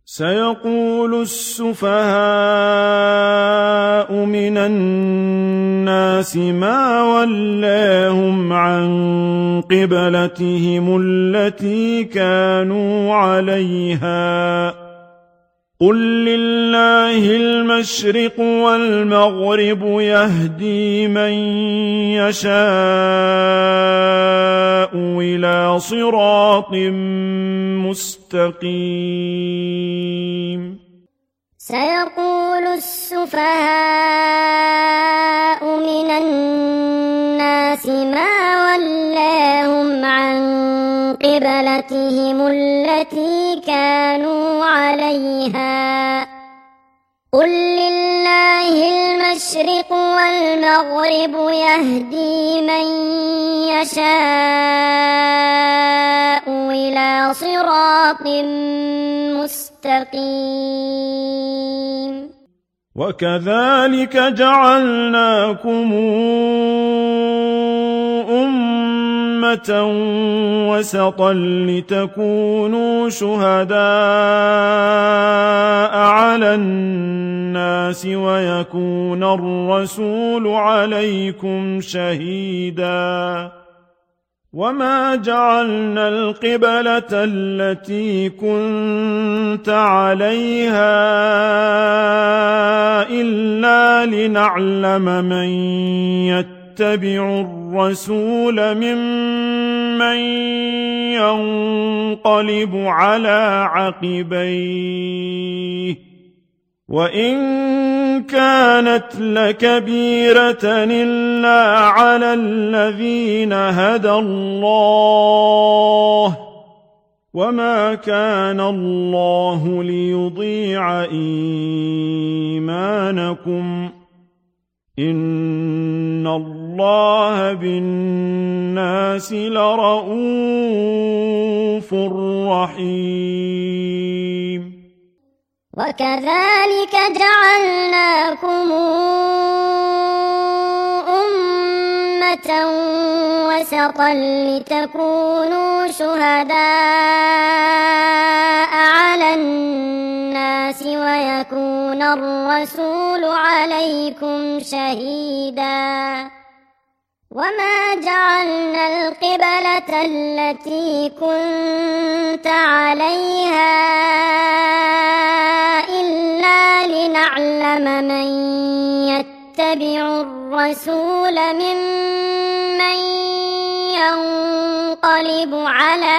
سيقول السفهاء من الناس ما ولاهم عن قبلتهم التي كانوا عليها قل لله المشرق والمغرب يهدي من يشاء إلى صراط مستقيم. سيقول السفهاء من الناس ما ولاهم عن قبلتهم التي كانوا عليها قل لله المشرق والمغرب يهدي من يشاء إلى صراط مستقيم. وكذلك جعلناكم أمة وسطا لتكونوا شهداء على الناس ويكون الرسول عليكم شهيدا وما جعلنا القبلة التي كنت عليها إلا لنعلم من يتبع الرسول ممن ينقلب على عقبيه وإن كانت لكبيرة إلا على الذين هدى الله وما كان الله ليضيع إيمانكم إن الله بالناس لرءوف رحيم. وكذلك جعلناكم أمة وسطا لتكونوا شهداء على الناس ويكون الرسول عليكم شهيدا وما جعلنا القبلة التي كنت عليها إلا لنعلم من يتبع الرسول ممن ينقلب على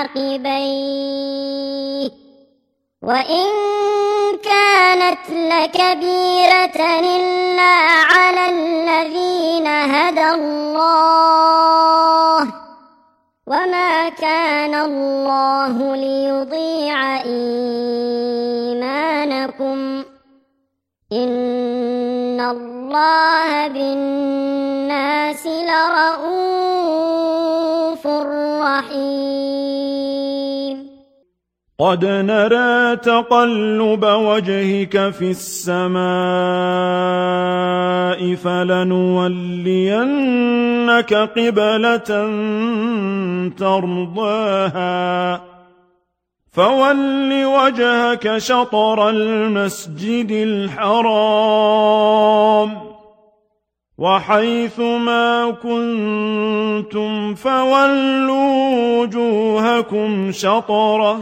عقبيه وإن كانت لكبيرة إلا على الذين هدى الله وما كان الله ليضيع إيمانكم إن الله بالناس لرءوف رحيم. قد نرى تقلب وجهك في السماء فلنولينك قبلة ترضاها فول وجهك شطر المسجد الحرام وحيث ما كنتم فولوا وجوهكم شطره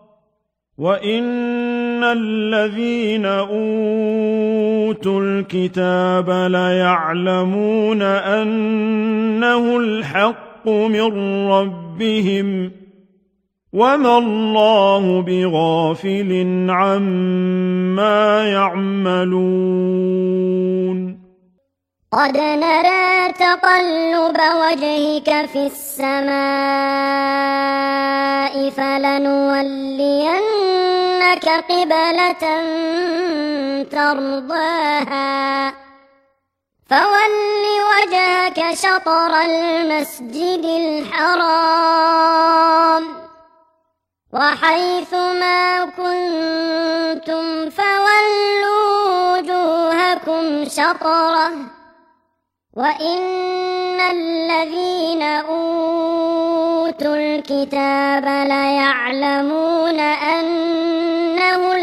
وإن الذين أوتوا الكتاب ليعلمون أنه الحق من ربهم وما الله بغافل عما يعملون. قد نرى تقلب وجهك في السماء فلنولينك قبلة ترضاها فول وجهك شطر المسجد الحرام وحيث ما كنتم فولوا وجوهكم شطره وإن الذين أوتوا الكتاب ليعلمون أنه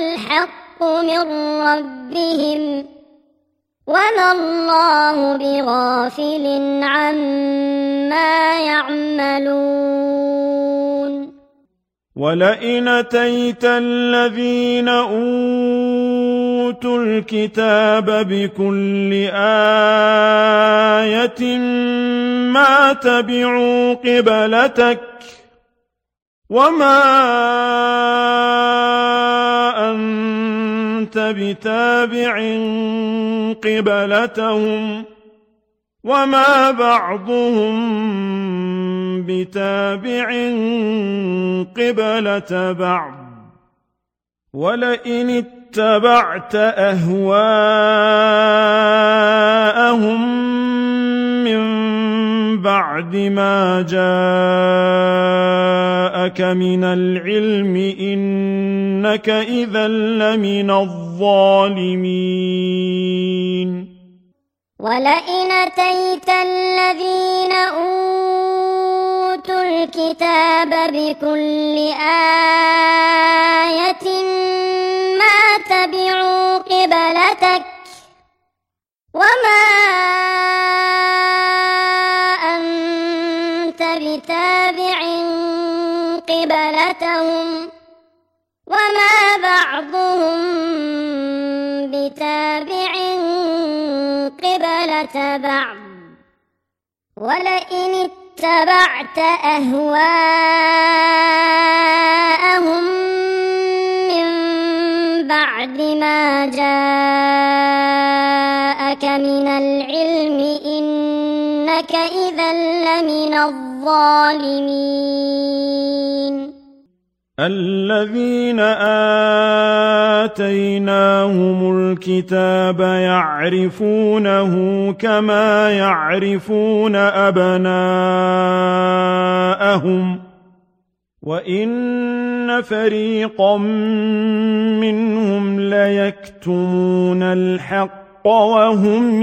من ربهم وما الله بغافل عما يعملون ولئن أتيت الذين أوتوا الكتاب بكل آية ما تبعوا قبلتك وما أنت بتابع قبلتهم وما بعضهم بتابع قبلة بعض ولئن اتبعت أهواءهم من بعد ما جاءك من العلم إنك إذا لمن الظالمين ولئن أتيت الذين أوتوا الكتاب بكل آية ما تبعوا قبلتك وما أنت بتابع قبلتهم وما بعضهم بتابع قبلة بعض ولئن اتبعت أهواءهم من بعد ما جاءك من العلم إنك إذا لمن الظالمين الذين آتيناهم الكتاب يعرفونه كما يعرفون أبناءهم وإن فريقا منهم ليكتمون الحق وهم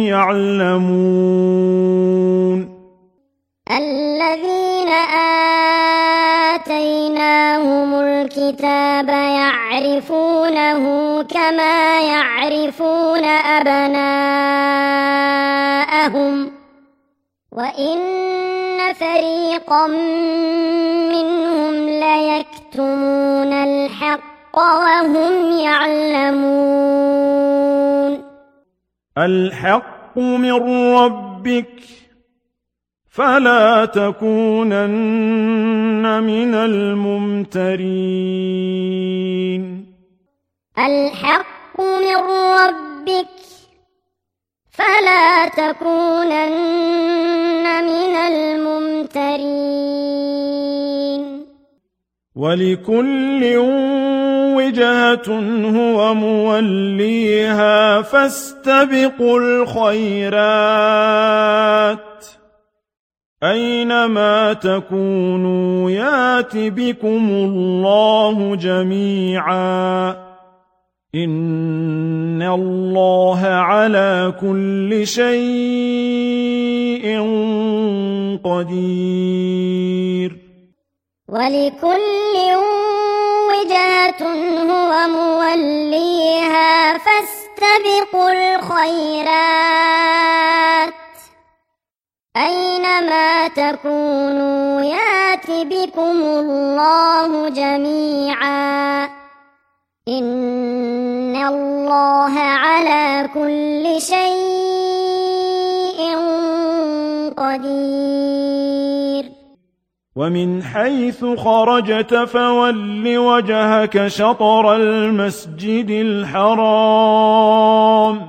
يعلمون الذين آتيناهم الكتاب يعرفونه كما يعرفون أبناءهم وإن فريقا منهم ليكتمون الحق وهم يعلمون الحق من ربك فلا تكونن من الممترين الحق من ربك فلا تكونن من الممترين ولكل وجهة هو موليها فاستبقوا الخيرات أينما تكونوا يات بكم الله جميعا إن الله على كل شيء قدير ولكل وجهة هو موليها فاستبقوا الخيرات أينما تكونوا يات بكم الله جميعا إن الله على كل شيء قدير ومن حيث خرجت فول وجهك شطر المسجد الحرام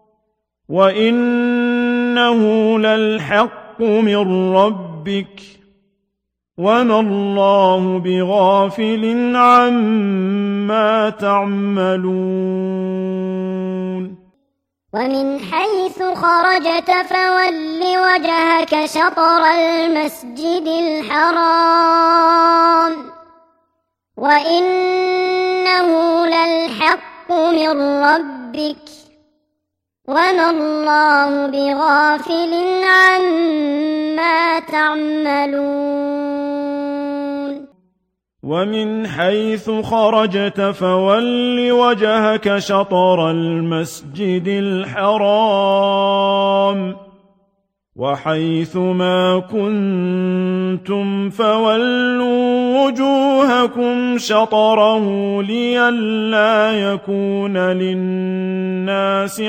وإنه للحق من ربك وما الله بغافل عما تعملون ومن حيث خرجت فول وجهك شطر المسجد الحرام وإنه للحق من ربك وما الله بغافل عما تعملون ومن حيث خرجت فول وجهك شطر المسجد الحرام وحيث ما كنتم فولوا وجوهكم شطره لئلا يكون للناس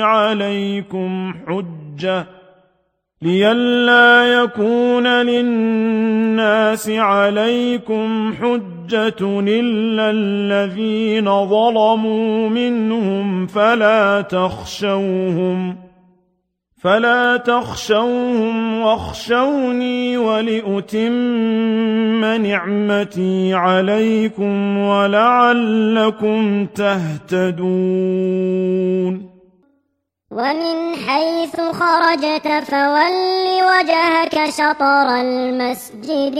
عليكم حجة إلا الذين ظلموا منهم فلا تخشوهم واخشوني ولأتم نعمتي عليكم ولعلكم تهتدون ومن حيث خرجت فول وجهك شطر المسجد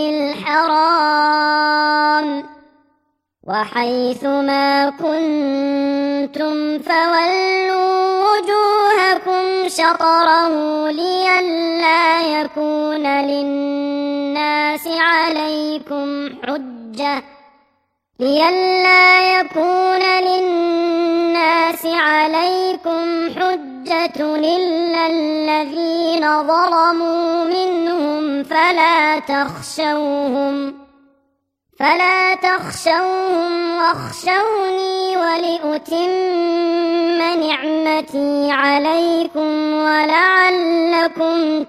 الحرام وحيث ما كنتم فولوا وجوهكم شطره لئلا يكون للناس عليكم حجة إلا الذين ظلموا منهم فلا تخشوهم واخشوني ولأتم نعمتي عليكم ولعلكم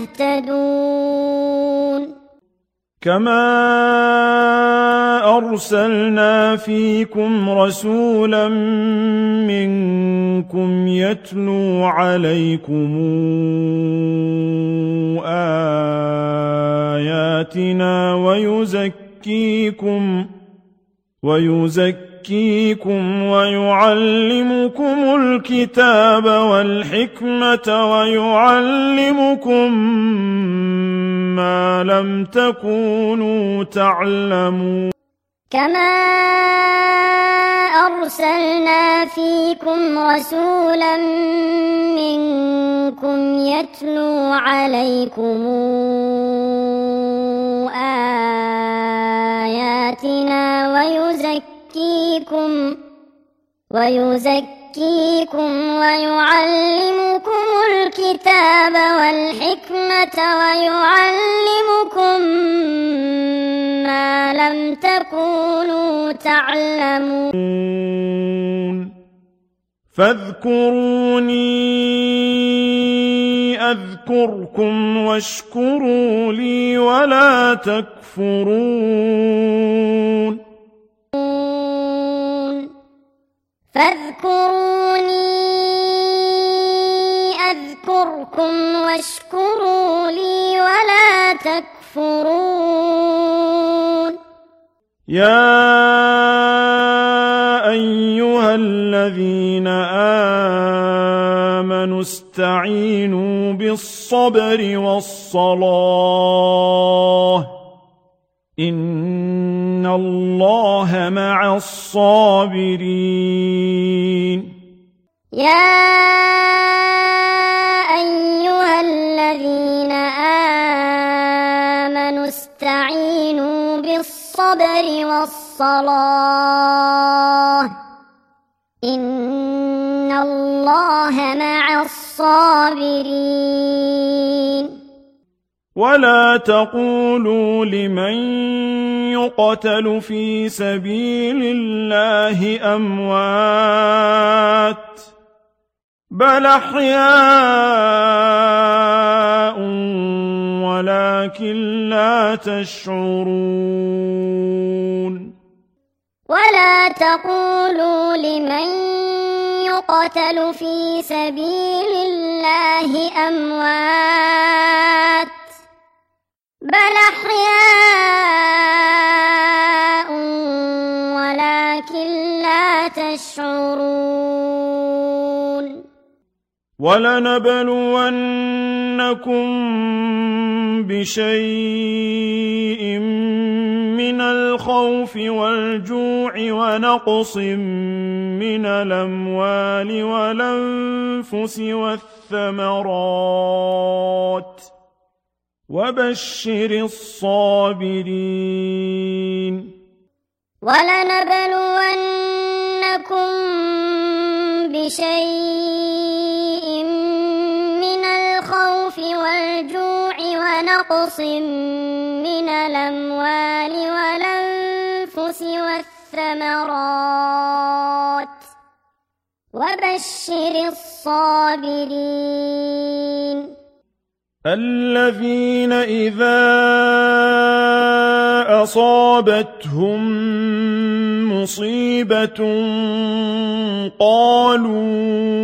تهتدون كما أرسلنا فيكم رسولا منكم يتلو عليكم آياتنا ويزكيكم ويعلمكم الكتاب والحكمة ويعلمكم ما لم تكونوا تعلمون كما أرسلنا فيكم رسولا منكم يتلو عليكم آياتنا ويزكيكم ويعلمكم الكتاب والحكمة ويعلمكم ما لم تكونوا تعلمون فاذكروني أذكركم واشكروا لي ولا تكفرون فاذكروني أذكركم واشكروا لي ولا تكفرون يا أيها الذين آمنوا استعينوا بالصبر والصلاة إن الله مع الصابرين يا أيها الذين آمنوا استعينوا بالصبر والصلاة إن الله مع الصابرين ولا تقولوا لمن يقتل في سبيل الله أموات بل أحياء ولكن لا تشعرون ولا تقولوا لمن يقتل في سبيل الله أموات بل أحياء ولكن لا تشعرون ولنبلونكم بشيء من الخوف والجوع ونقص من الأموال والأنفس والثمرات وبشر الصابرين ولنبلونكم بشيء من الخوف والجوع ونقص من الأموال والأنفس والثمرات وبشر الصابرين الذين إذا أصابتهم مصيبة قالوا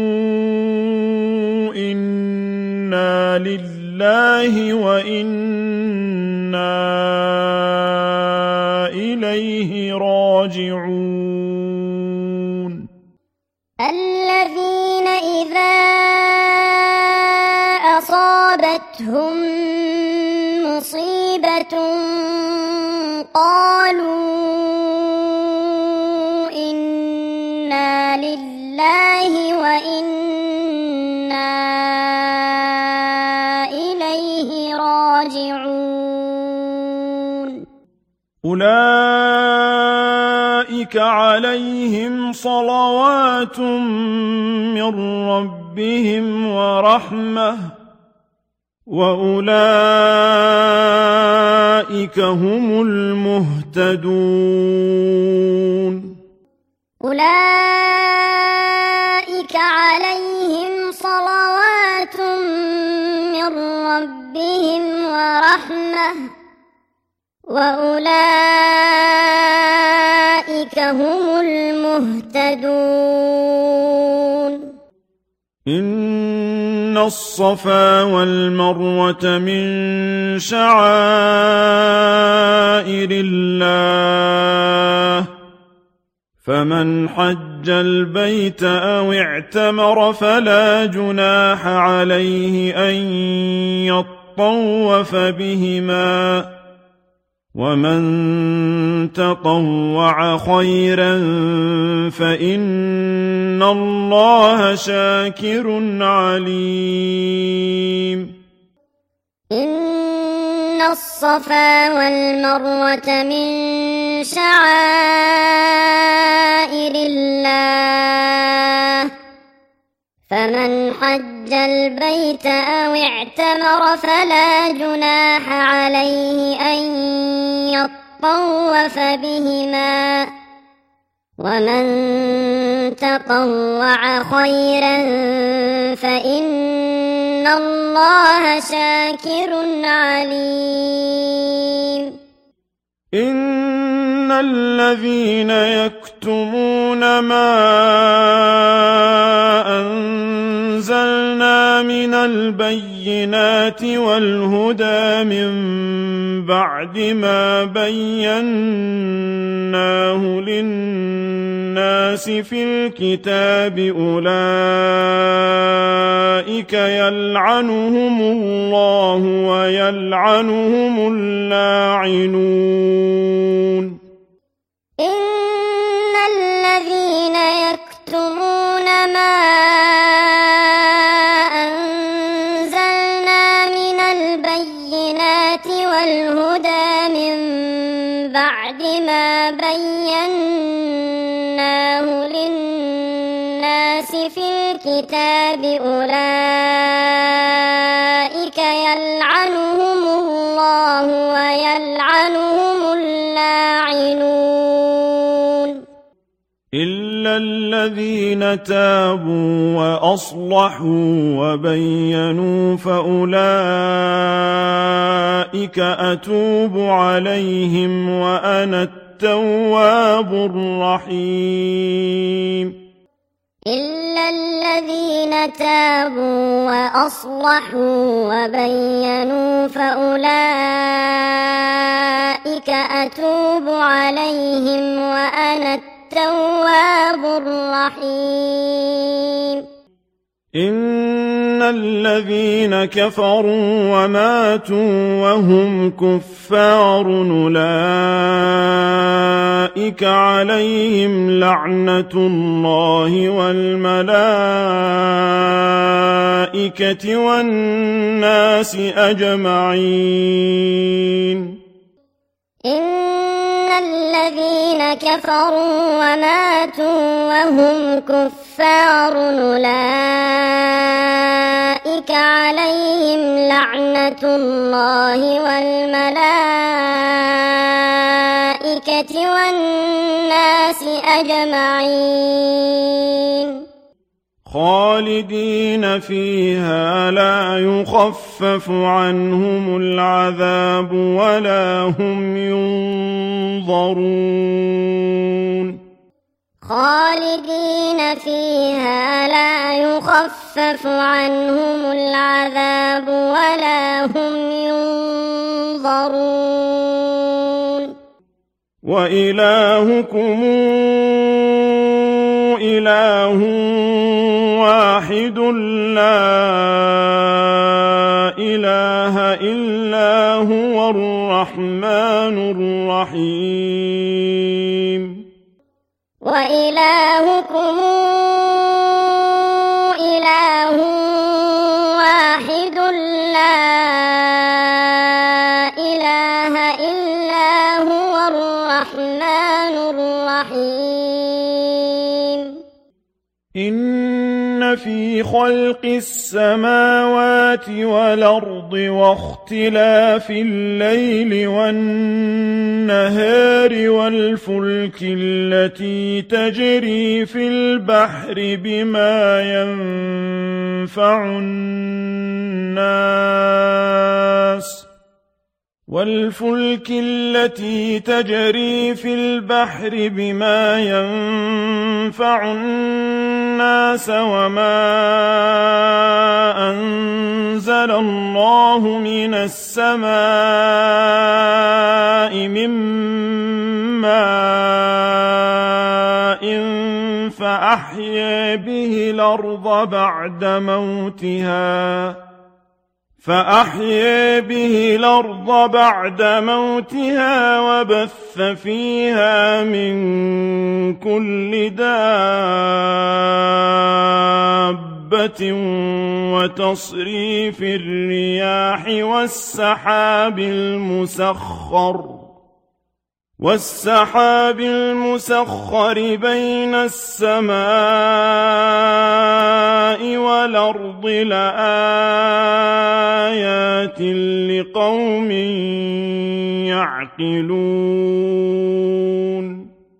إنا لله وإنا إليه راجعون الذين إذا أصابتهم مصيبة قالوا إنا لله وإنا إليه راجعون أولئك عليهم صلوات من ربهم ورحمة وأولئك هم المهتدون أولئك عليهم صلوات من ربهم ورحمة وأولئك هم المهتدون إن الصفا والمروة من شعائر الله فمن حج البيت أو اعتمر فلا جناح عليه أن يطوف بهما ومن تطوع خيرا فإن الله شاكر عليم إن الصفا والمروة من شعائر الله فمن حج البيت أو اعتمر فلا جناح عليه أن يطوف بهما ومن تطوع خيرا فإن الله شاكر عليم إن الذين يكتمون ما أنزلنا من البينات والهدى من بعد ما بيناه للناس في الكتاب أولئك يلعنهم الله ويلعنهم اللاعنون إن الذين يكتمون ما أنزلنا من البينات والهدى من بعد ما بيناه للناس في الكتاب أولئك يلعنهم الله ويلعنهم اللاعنون إلا الذين تابوا وأصلحوا وبينوا فأولئك أتوب عليهم وأنا التواب الرحيم إلا الذين تابوا وأصلحوا وبينوا فأولئك أتوب عليهم وأنا التواب الرحيم إن الذين كفروا وماتوا وهم كفار أولئك عليهم لعنة الله والملائكة والناس أجمعين إن الذين كفروا وماتوا وهم كفار أولئك عليهم لعنة الله والملائكة والناس أجمعين خالدين فيها لا يخفف عنهم العذاب ولا هم ينظرون خالدين فيها لا يخفف عنهم العذاب ولا هم ينظرون وإلهكم إله واحد لا إله إلا هو الرحمن الرحيم وإلهكم إله واحد لا إله إلا هو الرحمن الرحيم إن في خلق السماوات والأرض واختلاف الليل والنهار والفلك التي تجري في البحر بما ينفع الناس وما أنزل الله من السماء من ماء فأحيا به الأرض بعد موتها وبث فيها من كل دابة وتصريف الرياح والسحاب المسخر بين السماء والأرض لآيات لقوم يعقلون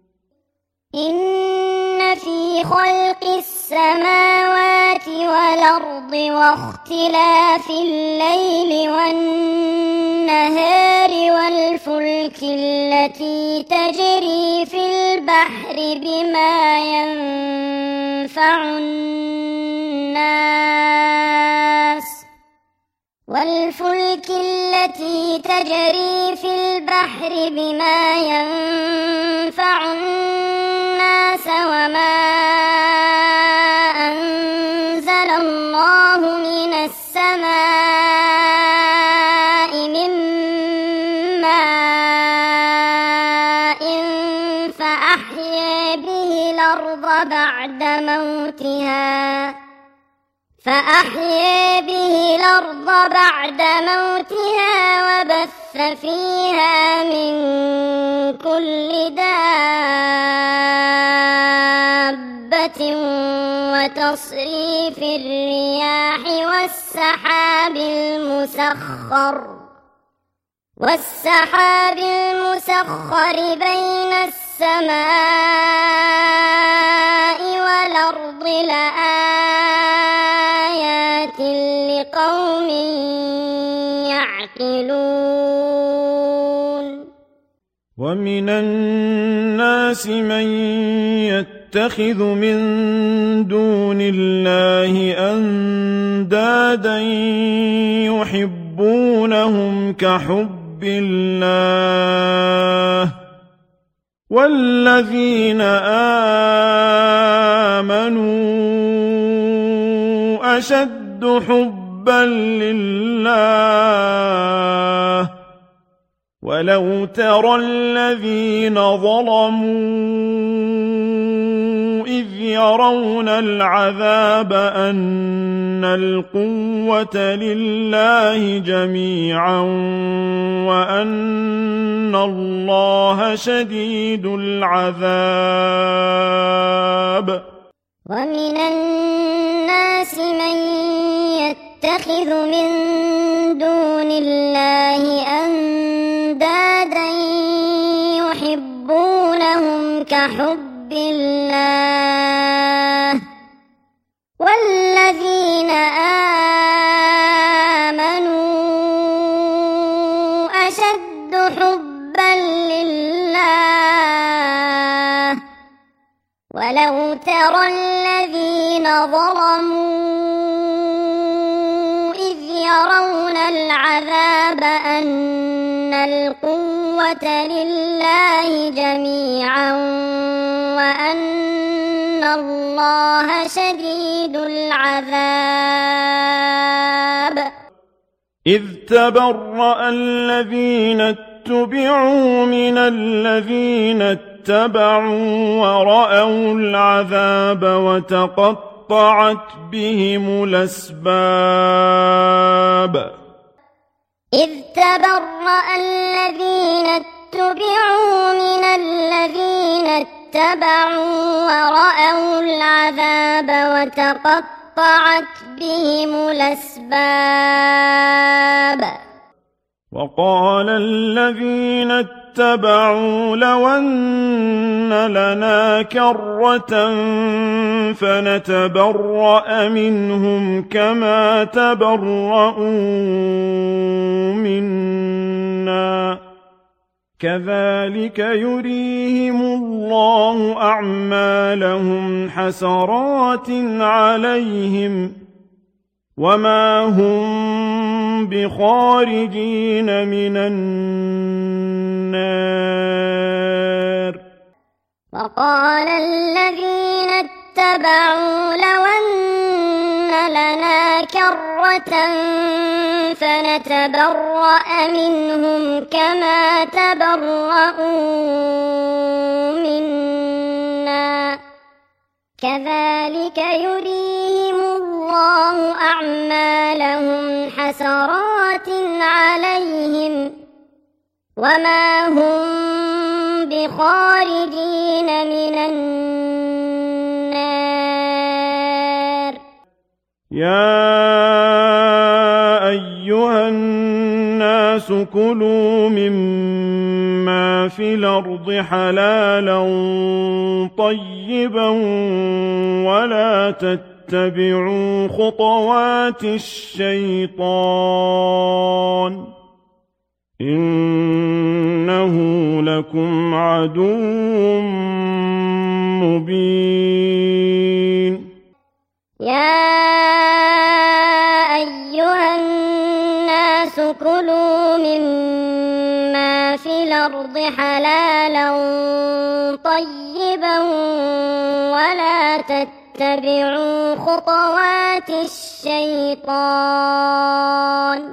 إن في خلق السماوات والأرض واختلاف الليل والنهار والفلك التي تجري في البحر بما ينفع الناس وما أنزل الله من السماء من ماء فأحيا به الأرض بعد موتها وبث فيها من كل دابة وتصريف الرياح والسحاب المسخر بين السماء والأرض لآيات لقوم يعقلون ومن الناس من يتخذ من دون الله أندادا يحبونهم كحب الله والذين آمنوا أشد حبا لله ولو ترى الذين ظلموا إذ يرون العذاب أن القوة لله جميعا وأن الله شديد العذاب. ومن الناس من يتخذ من دون الله أندادا يحبونهم كحب الله والذين آمنوا أشد حبا لله. ولو ترى الذين ظلموا إذ يرون العذاب أن القوة لله جميعا وأن الله شديد العذاب. إذ تبرأ الذين اتبعوا من الذين اتبعوا ورأوا العذاب وتقطعت بهم الأسباب. إذ تبرأ الذين اتبعوا من الذين اتبعوا ورأوا العذاب وتقطعت بهم الأسباب. وقال الذين اتبعوا لو أن لنا كرة فنتبرأ منهم كما تبرؤوا منا كذلك يريهم الله أعمالهم حسرات عليهم وما هم بخارجين من النار. وقال الذين اتبعوا لو أن لنا كرة فنتبرأ منهم كما تبرؤوا منا كذلك يريهم الله أعمالهم حسرات عليهم وما هم بخارجين من النار. يا أيها الناس كلوا مما في الأرض حلالا طيبا ولا تتبعوا خطوات الشيطان إنه لكم عدو مبين. يا أيها الناس كلوا مما في الأرض حلالا طيبا ولا تتبعوا خطوات الشيطان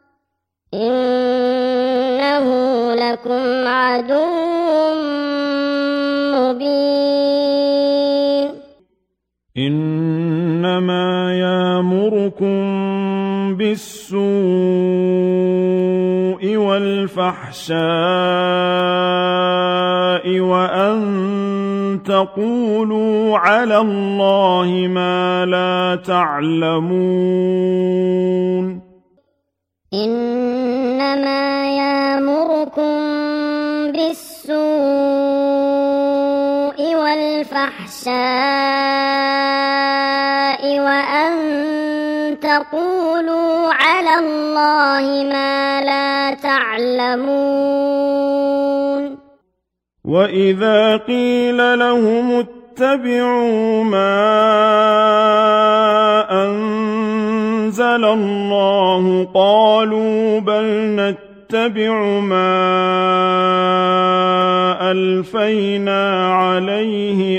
إنه لكم عدو مبين. إنما يأمركم بالسوء والفحشاء وأن تقولوا على الله ما لا تعلمون. إنما يأمركم بالسوء والفحشاء وأن تقولوا على الله ما لا تعلمون. وإذا قيل لهم اتبعوا ما أنزل الله قالوا بل نتبع ما ألفينا عليه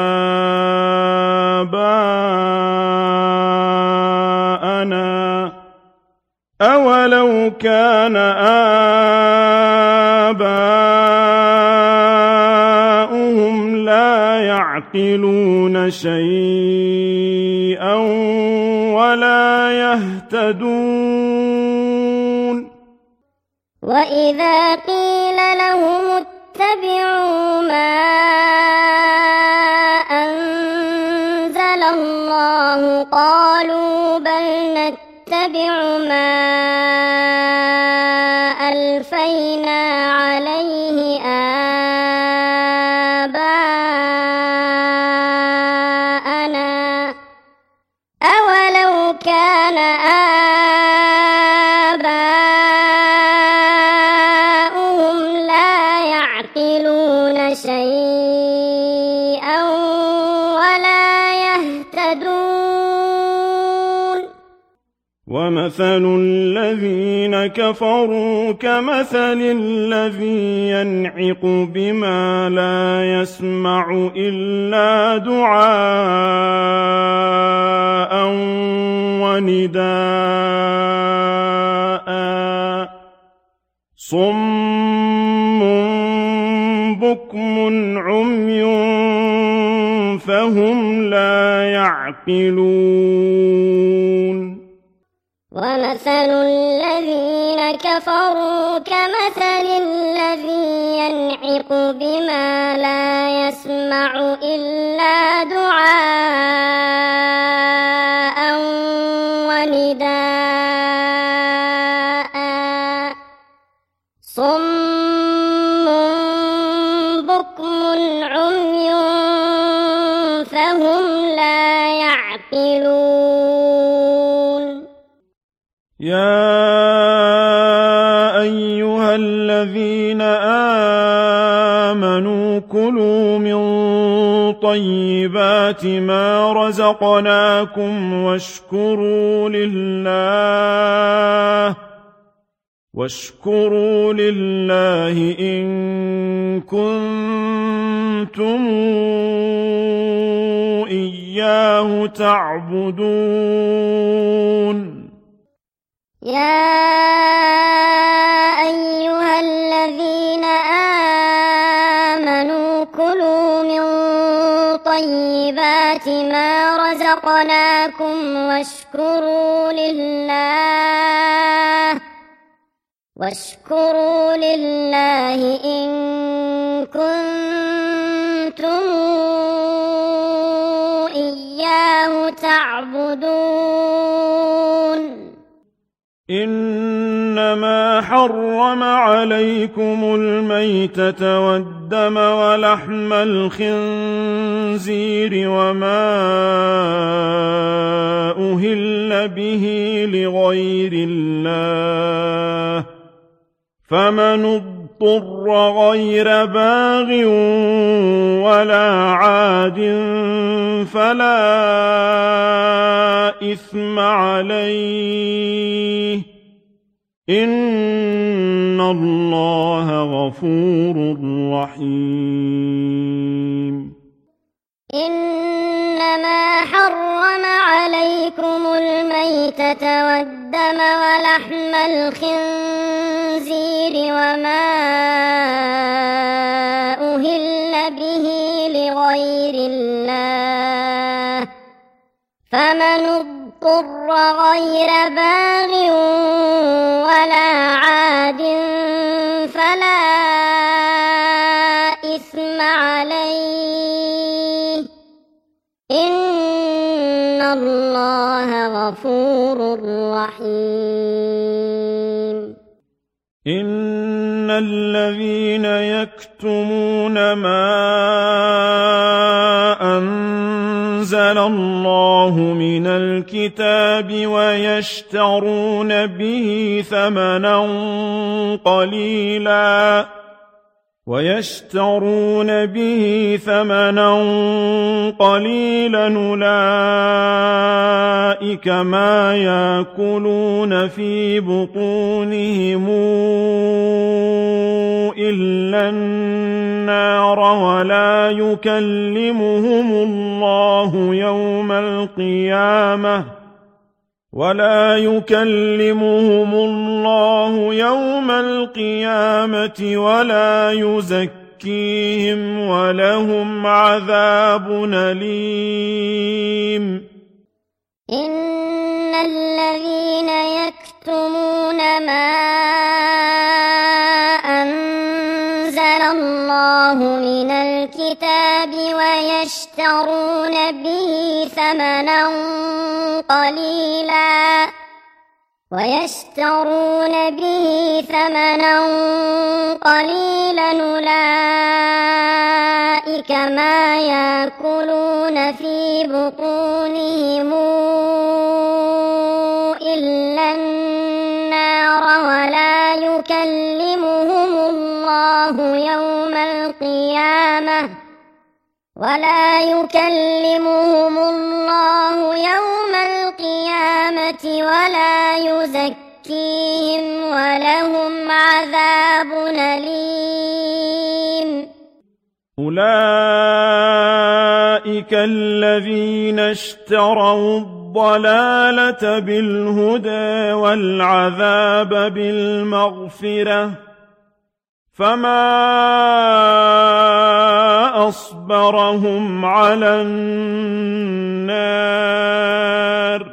آباءنا أولو كان آباؤهم لا يعلمون يعقلون شيئا ولا يهتدون وإذا قيل لهم اتبعوا ما أنزل الله قالوا بل نتبع ما ألفينا عليه آباءنا أولو كان آباؤهم لا يعقلون شيئا ولا يهتدون ومثل الذين كفروا كمثل الذي ينعق بما لا يسمع إلا دعاء ونداء صم بكم عمي فهم لا يعقلون ومثل الذين كفروا كمثل الذي ينعق بما لا يسمع إلا دعاء ونداء صم بكم عمي فهم لا يعقلون يا أيها الذين آمنوا كلوا من طيبات ما رزقناكم واشكروا لله إن كنتم إياه تعبدون يا أيها الذين آمنوا كلوا من طيبات ما رزقناكم واشكروا لله إن كنتم إياه تعبدون إنما حرم عليكم الميتة والدم ولحم الخنزير وما أهل به لغير الله فمن اضطر غير باغ ولا عاد فلا إثم عليه إن الله غفور رحيم إنما حرم عليكم الميتة والدم ولحم الخنزير وما أهل به لغير الله فمن اضطر غير باغ ولا عاد فلا إثم عليه إن الله غفور رحيم إن الذين يكتمون ما أنزل الله من الكتاب ويشترون به ثمنا قليلا أولئك ما يأكلون في بطونهم إلا النار ولا يكلمهم الله يوم القيامة ولا يزكيهم ولهم عذاب أليم. إن الذين يكتمون ما أنزل الله من الكتاب ويشترون به ثمنا قليلا أولئك ما يأكلون في بطونهم إلا النار ولا يكلمهم الله يوم القيامة ولا يزكيهم ولهم عذاب أليم. أولئك الذين اشتروا الضلالة بالهدى والعذاب بالمغفرة فما أصبرهم على النار.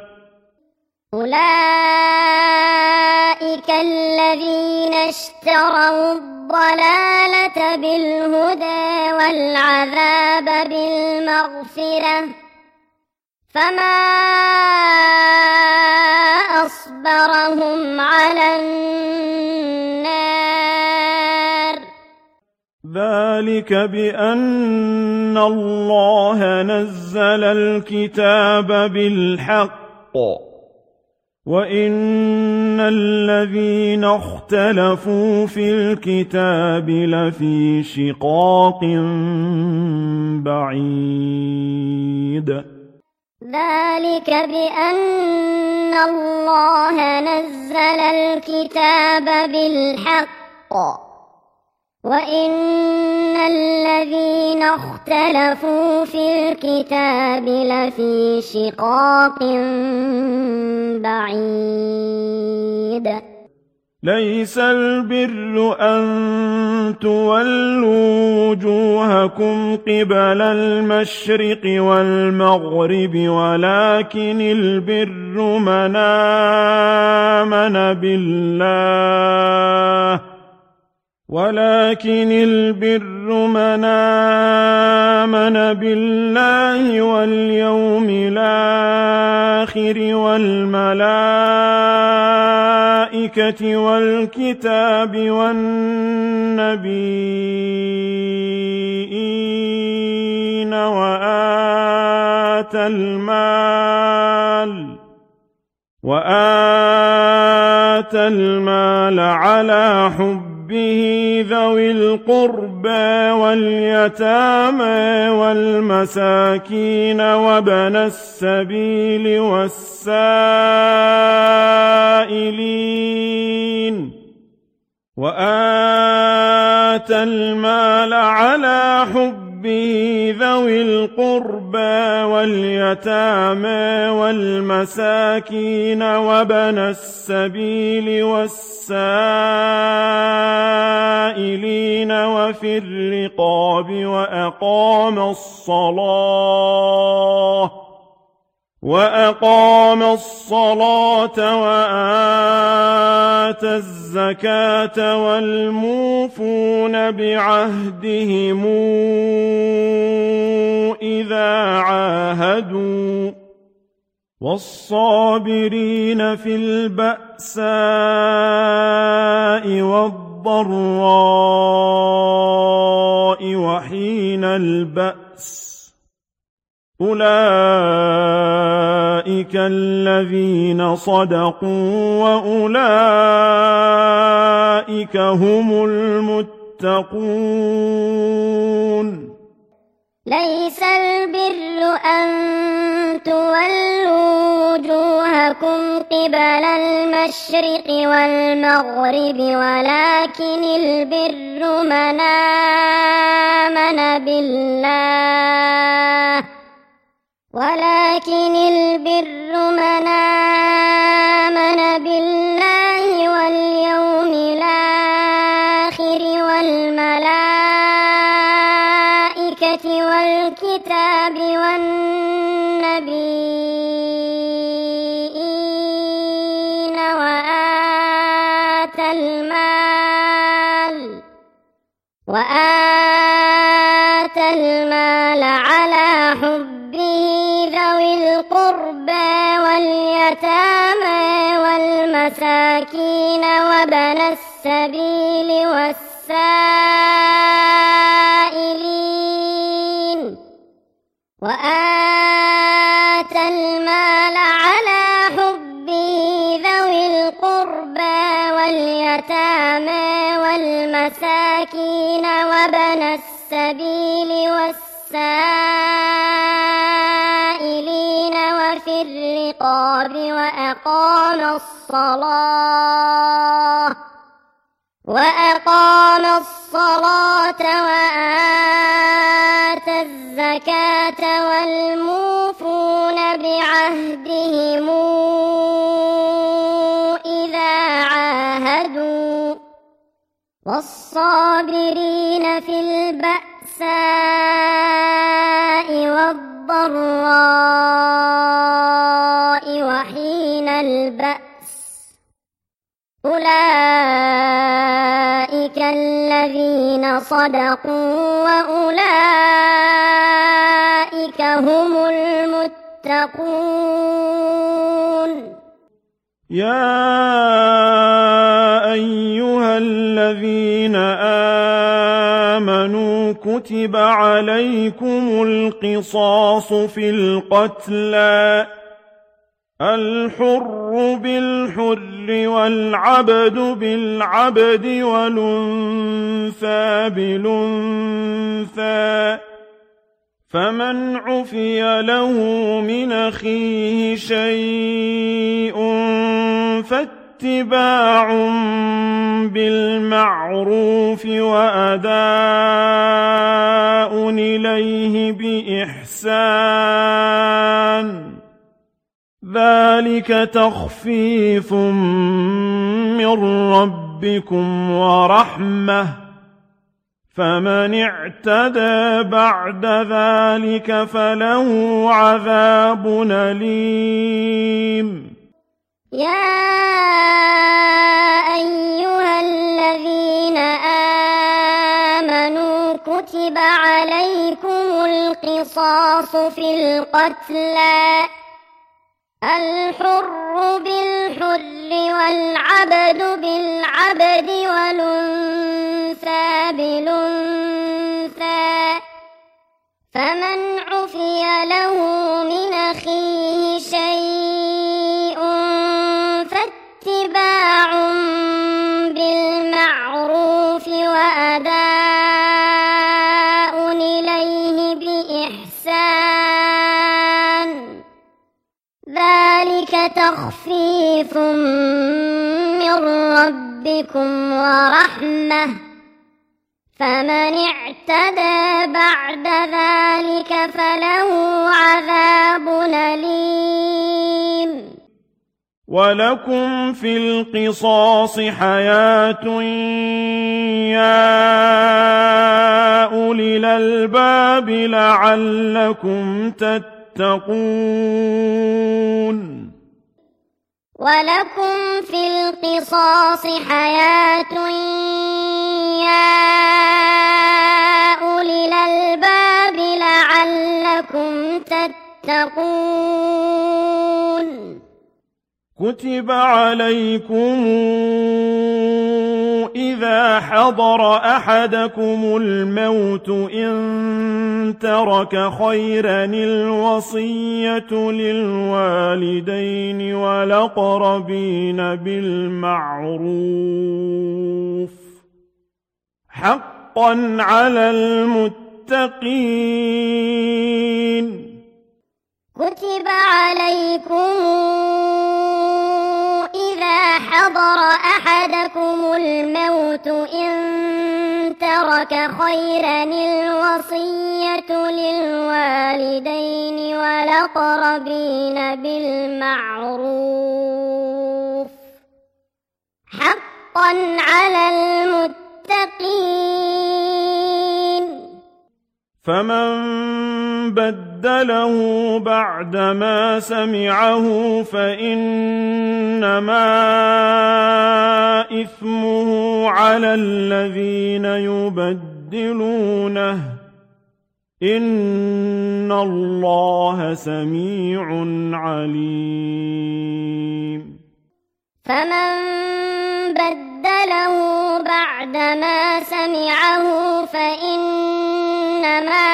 أولئك الذين اشتروا الضلالة بالهدى والعذاب بالمغفرة فما أصبرهم على النار. ذلك بأن الله نزل الكتاب بالحق وإن الذين اختلفوا في الكتاب لفي شقاق بعيد. ذلك بأن الله نزل الكتاب بالحق وإن الذين اختلفوا في الكتاب لفي شقاق بعيد. ليس البر أن تولوا وجوهكم قبل المشرق والمغرب ولكن البر من آمن بالله واليوم الآخر والملائكة والكتاب والنبيين وآتى المال على حبه ذوي القربى واليتامى والمساكين وابن السبيل والسائلين وفي الرقاب وأقام الصلاة وآتى الزكاة والموفون بعهدهم إذا عاهدوا والصابرين في البأساء والضراء وحين البأس أولئك الذين صدقوا وأولئك هم المتقون. ليس البر أن تولوا وجوهكم قبل المشرق والمغرب ولكن البر من آمن بالله واليوم الآخر والملائكة المال على حبه ذوي القربى واليتامى والمساكين وابن السبيل والسائلين وآتى المال على حبه ذوي القربى واليتامى والمساكين وابن السبيل والسائلين وفي الرقاب وأقام الصلاة وآتى الزكاة والموفون بعهدهم إذا عاهدوا والصابرين في البأساء والضراء وحين البأس أولئك الذين صدقوا وأولئك هم المتقون. يا أيها الذين آمنوا كتب عليكم القصاص في القتلى الحر بالحر والعبد بالعبد والأنثى بالأنثى فمن عفي له من أخيه شيء فاتباع بالمعروف وأداء إليه بإحسان ذلك تخفيف من ربكم ورحمة فمن اعتدى بعد ذلك فله عذاب أليم. يا أيها الذين آمنوا كتب عليكم القصاص في القتلى الحر بالحر والعبد بالعبد والأنثى بالأنثى فمن عفي له من أخيه شيء فاتباع بالمعروف وأداء إليه بإحسان ذلك تخفيف من ربكم ورحمة فمن اعتدى بعد ذلك فله عذاب أليم. ولكم في القصاص حياة يا أولي الألباب لعلكم تتقون. ولكم في القصاص حياة يا أولي الألباب لعلكم تتقون. كتب عليكم إذا حضر أحدكم الموت إن ترك خيرا الوصية للوالدين والأقربين بالمعروف حقا على المتقين. كتب عليكم إذا حضر أحدكم الموت إن ترك خيرا الوصية للوالدين والأقربين بالمعروف حقا على المتقين. فمن بدله بعدما سمعه فإنما إثمه على الذين يبدلونه إن الله سميع عليم. فمن بدله بعدما سمعه فإنما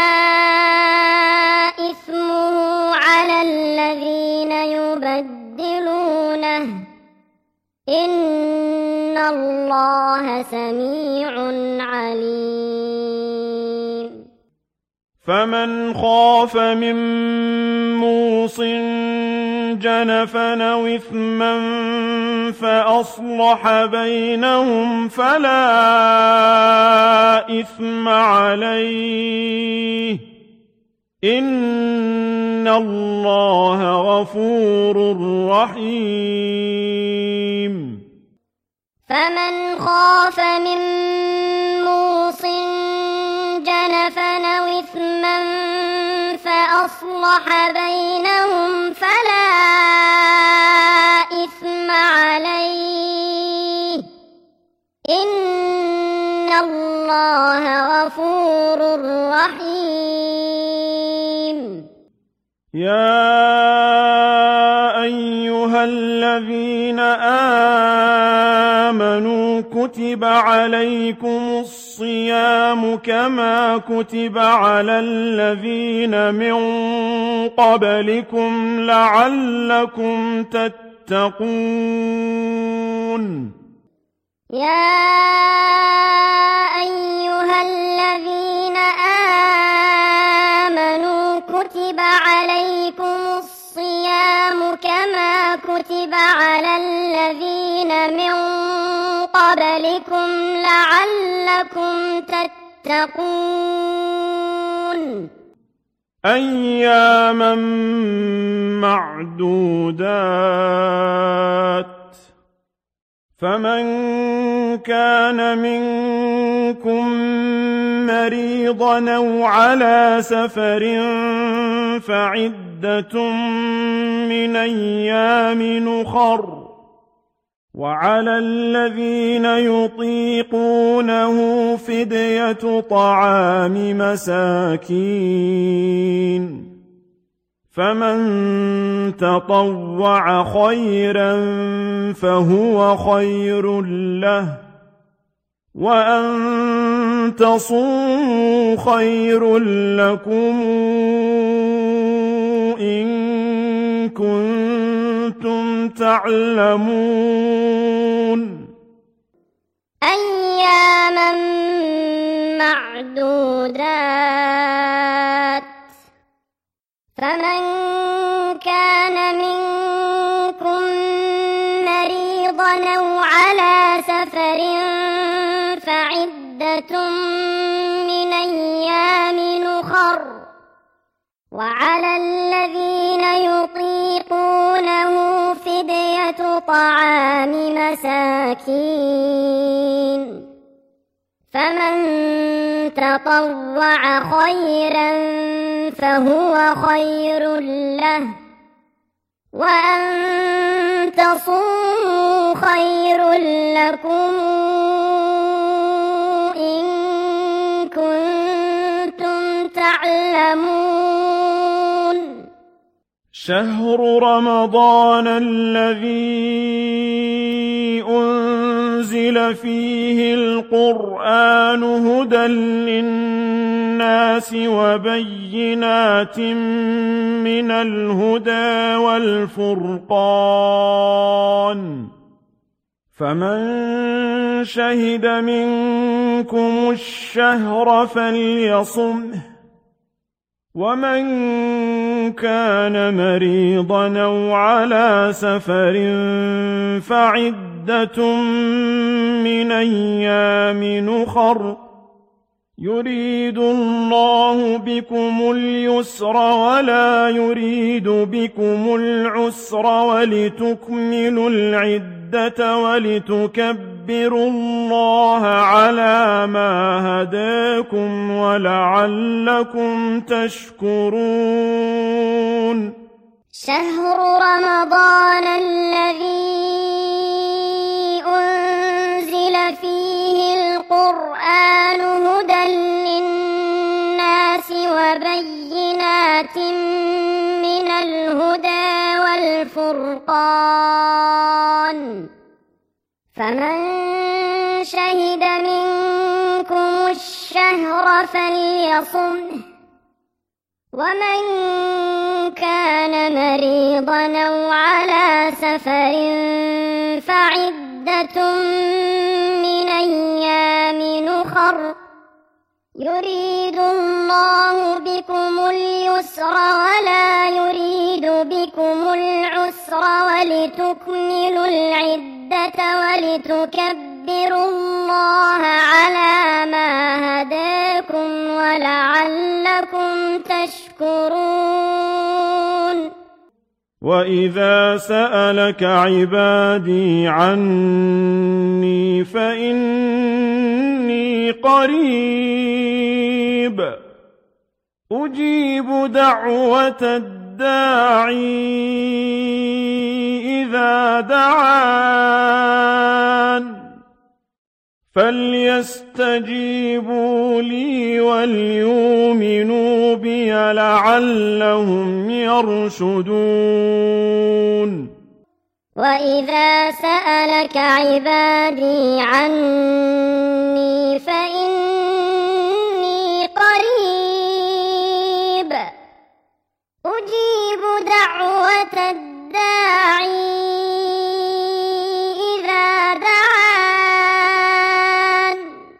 إثمه على الذين يبدلونه إن الله سميع عليم. فمن خاف من موص جنفا أو إثما فأصلح بينهم فلا إثم عليه إن الله غفور رحيم. فمن خاف من موص جنفا أو إثما فأصلح بينهم فلا إثم عليه إن الله غفور رحيم. يا أيها الذين آمنوا كتب عليكم الصيام كما كتب على الذين من قبلكم لعلكم تتقون. يا أيها الذين آمنوا كتب عليكم الصيام كما كتب على الذين من قبلكم لعلكم تتقون. أياما معدودات فمن كان منكم مريضا أو على سفر فعدة من أيام أخر وعلى الذين يطيقونه فدية طعام مساكين فمن تطوع خيرا فهو خير له وأن تصوموا خير لكم إن كنتم تعلمون. أياما معدودات فمن كان منكم مريضا أو على سفر فعدة من أيام أخر وعلى الذين يطيقونه فدية طعام مساكين فمن تطوع خيرا فهو خير له وأن تصوموا خير لكم إن كنتم تعلمون. شهر رمضان الذي أنزل فيه القرآن هدى للناس وبينات من الهدى والفرقان فمن شهد منكم الشهر فليصمه ومن كان مريضا أو على سفر فعدة من أيام أخر يريد الله بكم اليسر ولا يريد بكم العسر ولتكملوا العدة ولتكبروا الله على ما هداكم ولعلكم تشكرون. شهر رمضان الذي أنزل فيه القرآن هدى للناس وبينات من الهدى والفرقان، فمن شهد منكم الشهر فليصمه، ومن كان مريضا أو على سفر فعدة من أيام أخر، يريد الله بكم اليسر ولا يريد بكم العسر، ولتكملوا العدة ولتكبروا الله على ما هداكم ولعلكم تشكرون. وإذا سألك عبادي عني فإني قريب أجيب دعوة الداعي إذا دعان، فليستجيبوا لي وليؤمنوا بي لعلهم يرشدون. وإذا سألك عبادي عني فإني قريب أجيب دعوة الداعي إذا دعان،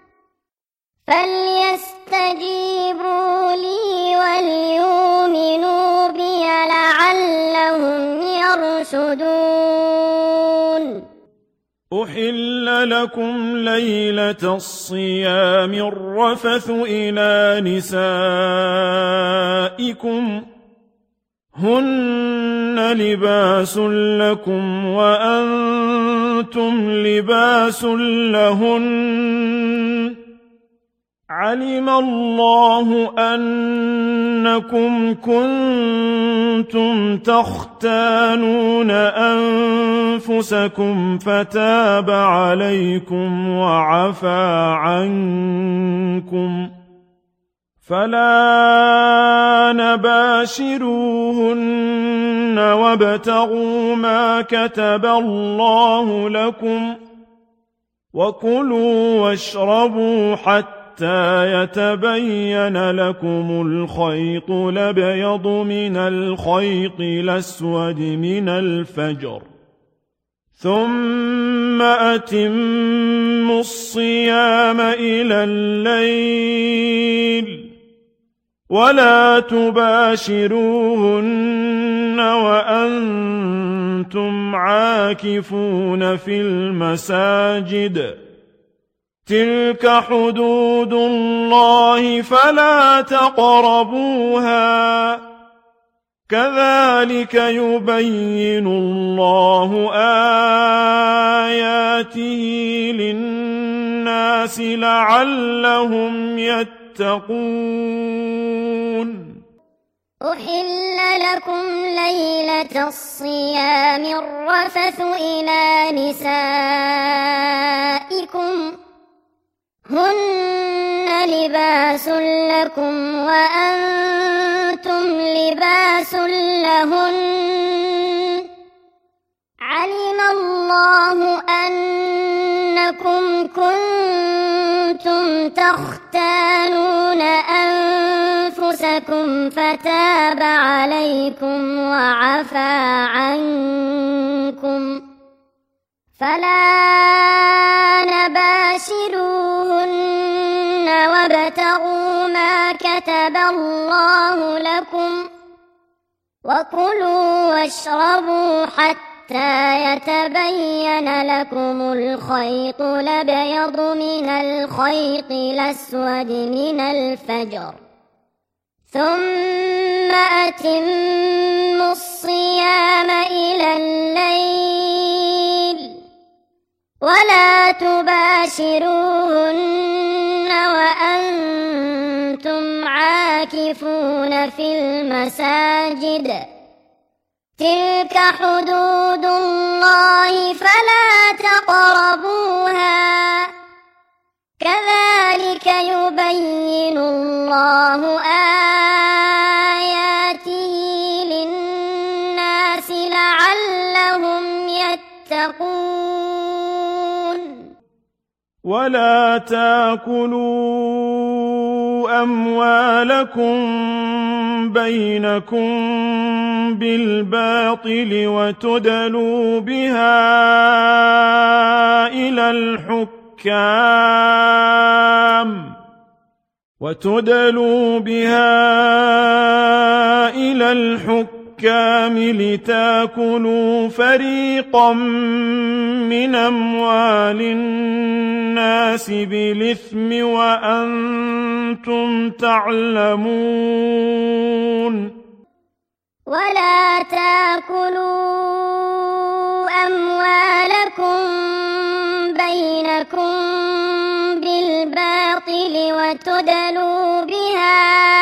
فليستجيبوا لي وليؤمنوا بي لعلهم يرشدون. أحل لكم ليلة الصيام الرفث إلى نسائكم هن لباس لكم وأنتم لباس لهن، علم الله أنكم كنتم تختانون أنفسكم فتاب عليكم وعفى عنكم، فلا نباشروهن وابتغوا ما كتب الله لكم، وكلوا واشربوا حتى يتبين لكم الخيط الأبيض من الخيط الأسود من الفجر، ثم أتموا الصيام إلى الليل، ولا تباشروهن وأنتم عاكفون في المساجد، تلك حدود الله فلا تقربوها، كذلك يبين الله آياته للناس لعلهم يتقون. أحل لكم ليلة الصيام الرفث إلى نسائكم هن لباس لكم وأنتم لباس لهن، علم الله أنكم كنتم تختانون أنفسكم فتاب عليكم وعفى عنكم، فلا نباشروهن وابتغوا ما كتب الله لكم، وكلوا واشربوا حتى يتبين لكم الخيط الأبيض من الخيط الأسود من الفجر، ثم أتموا الصيام إلى الليل، ولا تباشروهن وأنتم عاكفون في المساجد، تلك حدود الله فلا تقربوها، كذلك يبين الله تتقون ولا تاكلوا أموالكم بينكم بالباطل وتدلوا بها إلى الحكام لتاكلوا فريقا من أموال الناس بالإثم وأنتم تعلمون ولا تاكلوا أموالكم بينكم بالباطل وتدلوا بها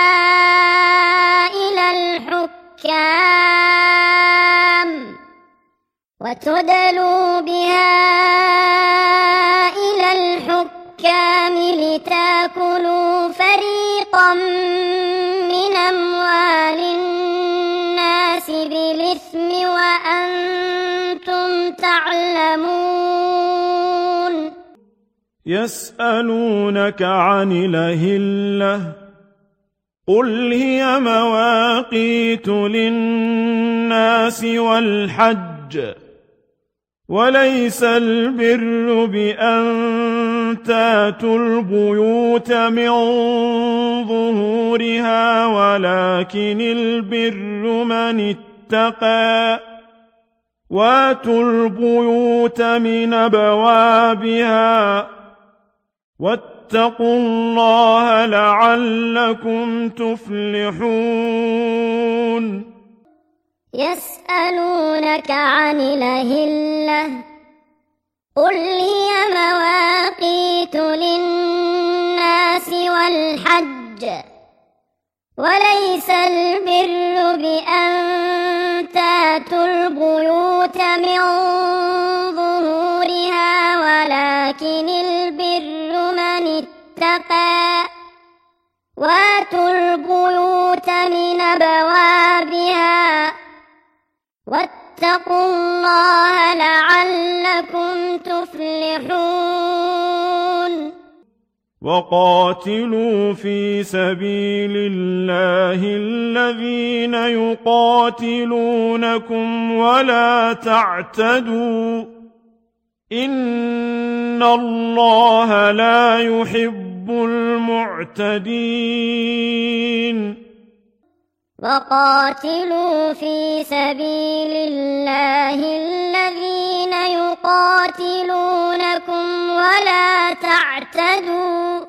إلى الحكام لتاكلوا فريقا من أموال الناس بالإثم وأنتم تعلمون يسألونك عن الأهلة قل هي مواقيت للناس والحج وليس البر بأن تاتوا البيوت من ظهورها ولكن البر من اتقى واتوا البيوت من أبوابها واتقوا الله لعلكم تفلحون يسألونك عن الأهلة قل هي مواقيت للناس والحج وليس البر بأن تاتوا البيوت من ظهورها ولكن البر من اتقى واتوا البيوت من أبوابها واتقوا الله لعلكم تفلحون وقاتلوا في سبيل الله الذين يقاتلونكم ولا تعتدوا إن الله لا يحب المعتدين وقاتلوا في سبيل الله الذين يقاتلونكم ولا تعتدوا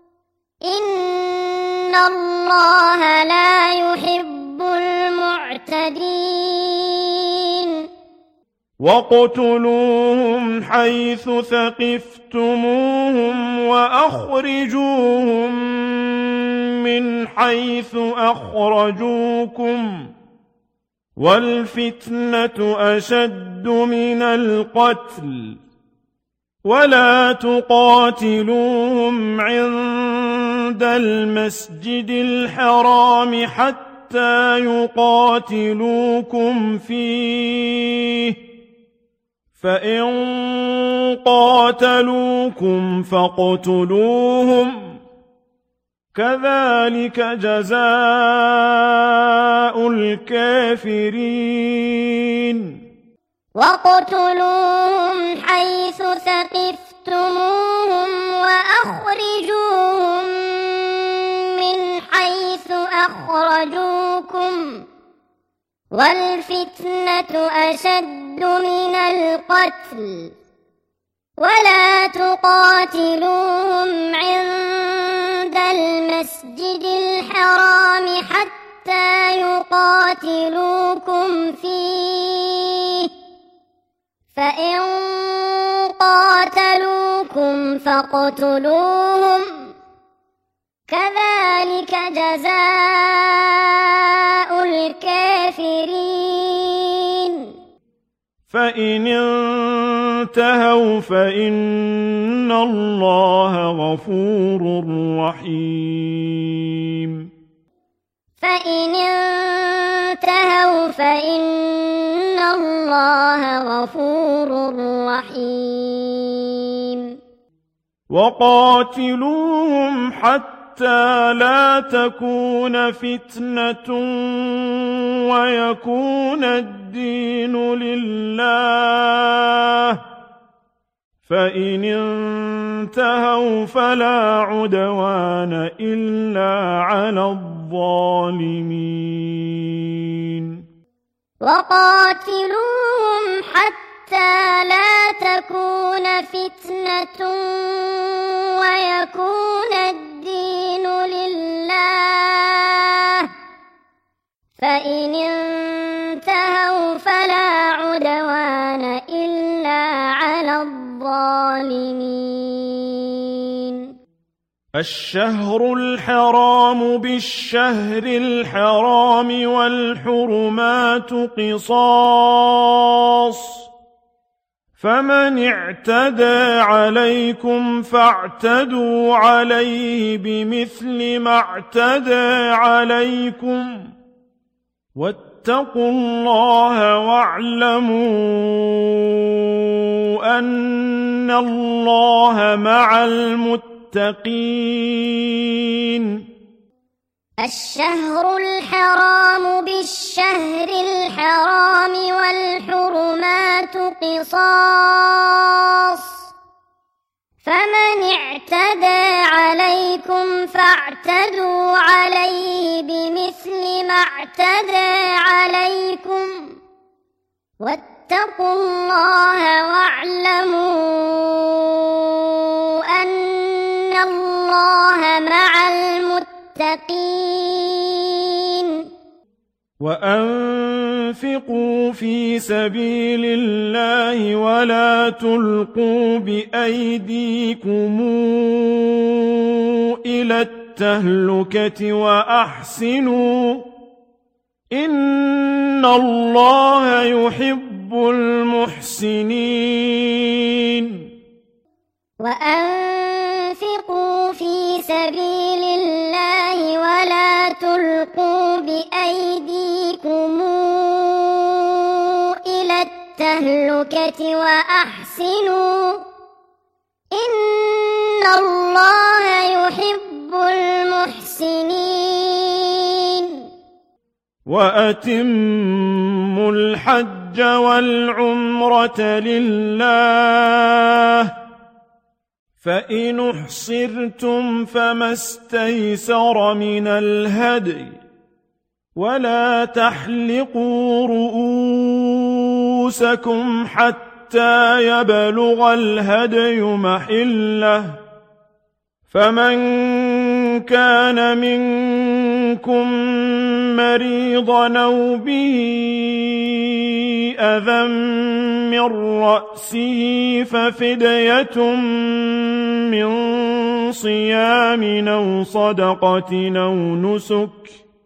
إن الله لا يحب المعتدين واقتلوهم حيث ثقفتموهم وأخرجوهم من حيث أخرجوكم والفتنة أشد من القتل ولا تقاتلوهم عند المسجد الحرام حتى يقاتلوكم فيه فإن قاتلوكم فاقتلوهم كذلك جزاء الكافرين واقتلوهم حيث ثقفتموهم وأخرجوهم من حيث أخرجوكم والفتنة أشد من القتل ولا تقاتلوهم عند المسجد الحرام حتى يقاتلوكم فيه فإن قاتلوكم فاقتلوهم كذلك جزاء الكافرين فإن انتهوا فإن الله غفور رحيم فإن انتهوا فإن الله الله غفور رحيم وقاتلوهم حتى لا تكون فتنة ويكون الدين لله فإن انتهوا فلا عدوان إلا على الظالمين وقاتلوهم حتى لا تكون فتنة ويكون الدين لله فإن انتهوا فلا عدوان إلا على الظالمين الشهر الحرام بالشهر الحرام والحرمات قصاص فمن اعتدى عليكم فاعتدوا عليه بمثل ما اعتدى عليكم واتقوا الله واعلموا أن الله مع المتقين الشهر الحرام بالشهر الحرام والحرمات قصاص فمن اعتدى عليكم فاعتدوا عليه بمثل ما اعتدى عليكم واتقوا الله واعلموا أن الله مع المتقين وأنفقوا في سبيل الله ولا تلقوا بأيديكم إلى التهلكة وأحسنوا إن الله يحب المحسنين وأنفقوا في سبيل الله ولا تلقوا بأيديكم إلى التهلكة وأحسنوا إن الله يحب المحسنين وأتموا الحج والعمرة لله فإن احصرتم فما استيسر من الهدي ولا تحلقوا رؤوسكم حتى يبلغ الهدي محله فمن كان منكم مريضا أو به أذى من رأسه ففدية من صيام أو صدقة أو نسك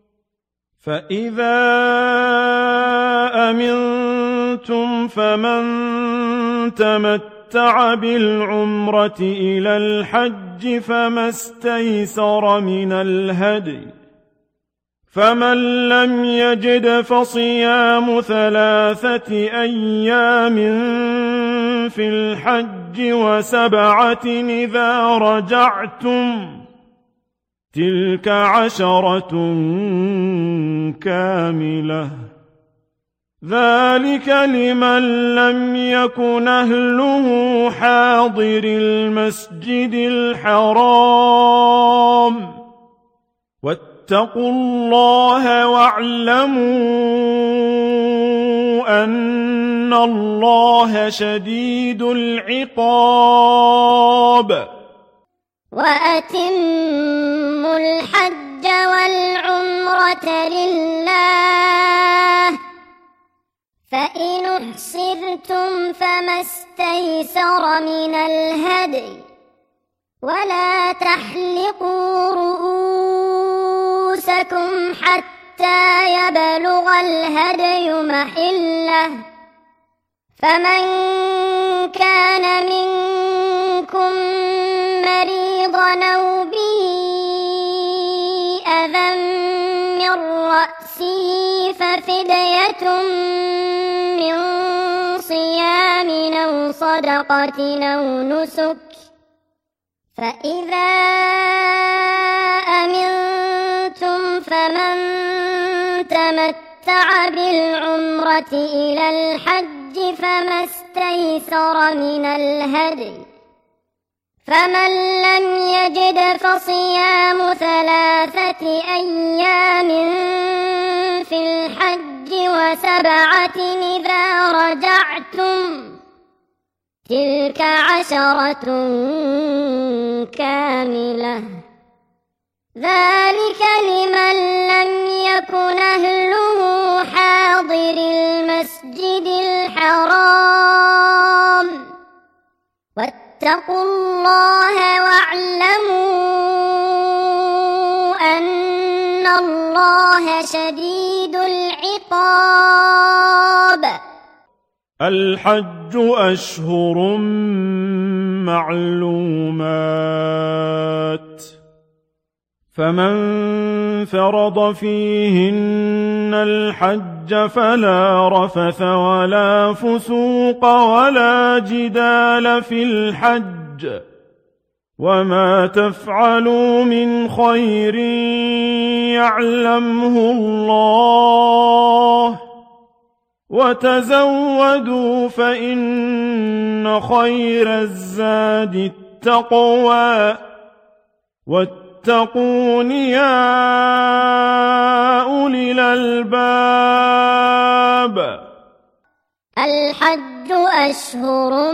فإذا أمنتم فمن تمتع بالعمرة إلى الحج فما استيسر من الهدي فمن لم يجد فصيام 3 أيام في الحج و7 إذا رجعتم تلك 10 كاملة ذلك لمن لم يكن أهله حاضر المسجد الحرام واتقوا الله واعلموا أن الله شديد العقاب وأتموا الحج والعمرة لله فإن احصرتم فما استيسر من الهدي ولا تحلقوا رؤوسكم حتى يبلغ الهدي محله فمن كان منكم مريضا أو به أذى من رأسه ففدية من أو صدقة أو نسك فإذا أمنتم فمن تمتع بالعمرة إلى الحج فما استيسر من الهدي فمن لم يجد فصيام 3 أيام في الحج و7 إذا رجعتم تلك 10 كاملة ذلك لمن لم يكن أهله حاضر المسجد الحرام واتقوا الله واعلموا أن الله شديد العقاب. الحج أشهر معلومات فمن فرض فيهن الحج فلا رفث ولا فسوق ولا جدال في الحج وما تفعلوا من خير يعلمه الله وتزودوا فإن خير الزاد التقوى واتقون يا أولي الألباب. الحج أشهر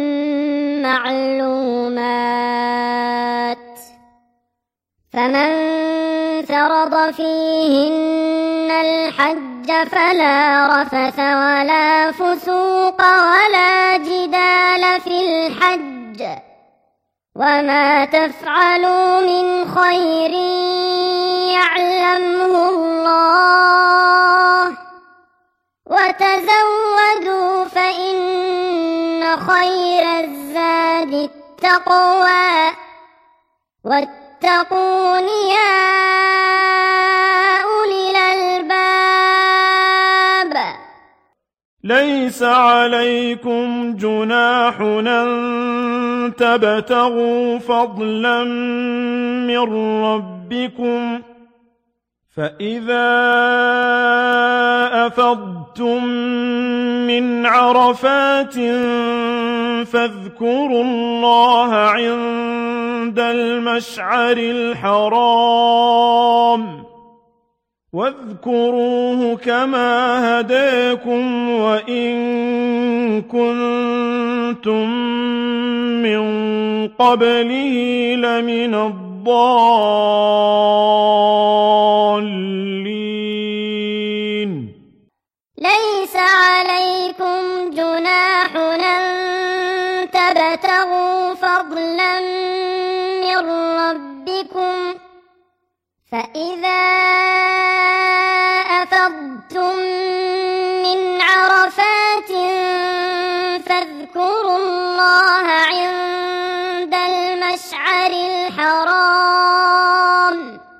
معلومات فمن فرض فيهن الحج فلا رفث ولا فسوق ولا جدال في الحج وما تفعلوا من خير يعلمه الله وتزودوا فإن خير الزاد التقوى واتقون يا أولي الألباب. ليس عليكم جناح أن تبتغوا فضلا من ربكم فإذا أفضتم من عرفات فاذكروا الله عند المشعر الحرام واذكروه كما هداكم وإن كنتم من قبله لمن الضالين. ليس عليكم جناح أن تبتغوا فضلا من ربكم فإذا أفضتم من عرفات فاذكروا الله عند المشعر الحرام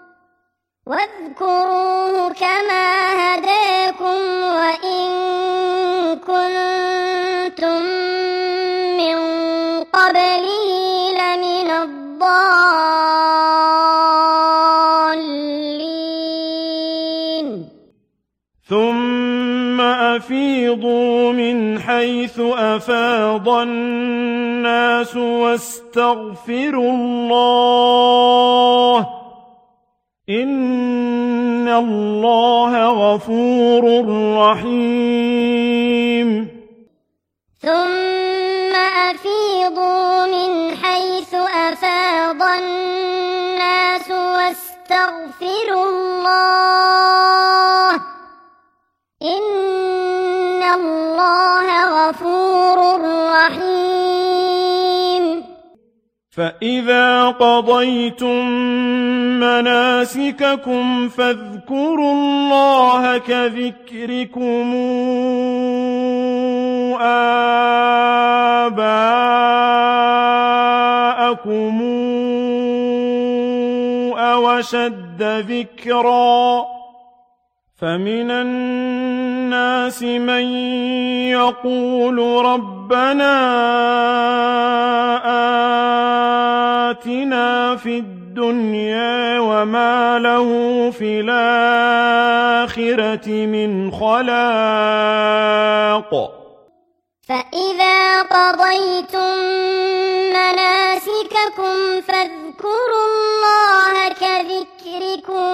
واذكروه كما هداكم وإن كنتم من قبله لمن الضالين. ثم أفيضوا من حيث أفاض الناس واستغفروا الله إن الله غفور رحيم. ثم أفيضوا من حيث أفاض الناس واستغفروا الله إن الله غفور رحيم. فإذا قضيتم مناسككم فاذكروا الله كذكركم آباءكم أو أشد ذكرا فمن الناس الناس من يقول ربنا آتنا في الدنيا وما له في الآخرة من خلاق فإذا قضيتم مناسككم فاذكروا الله كذكركم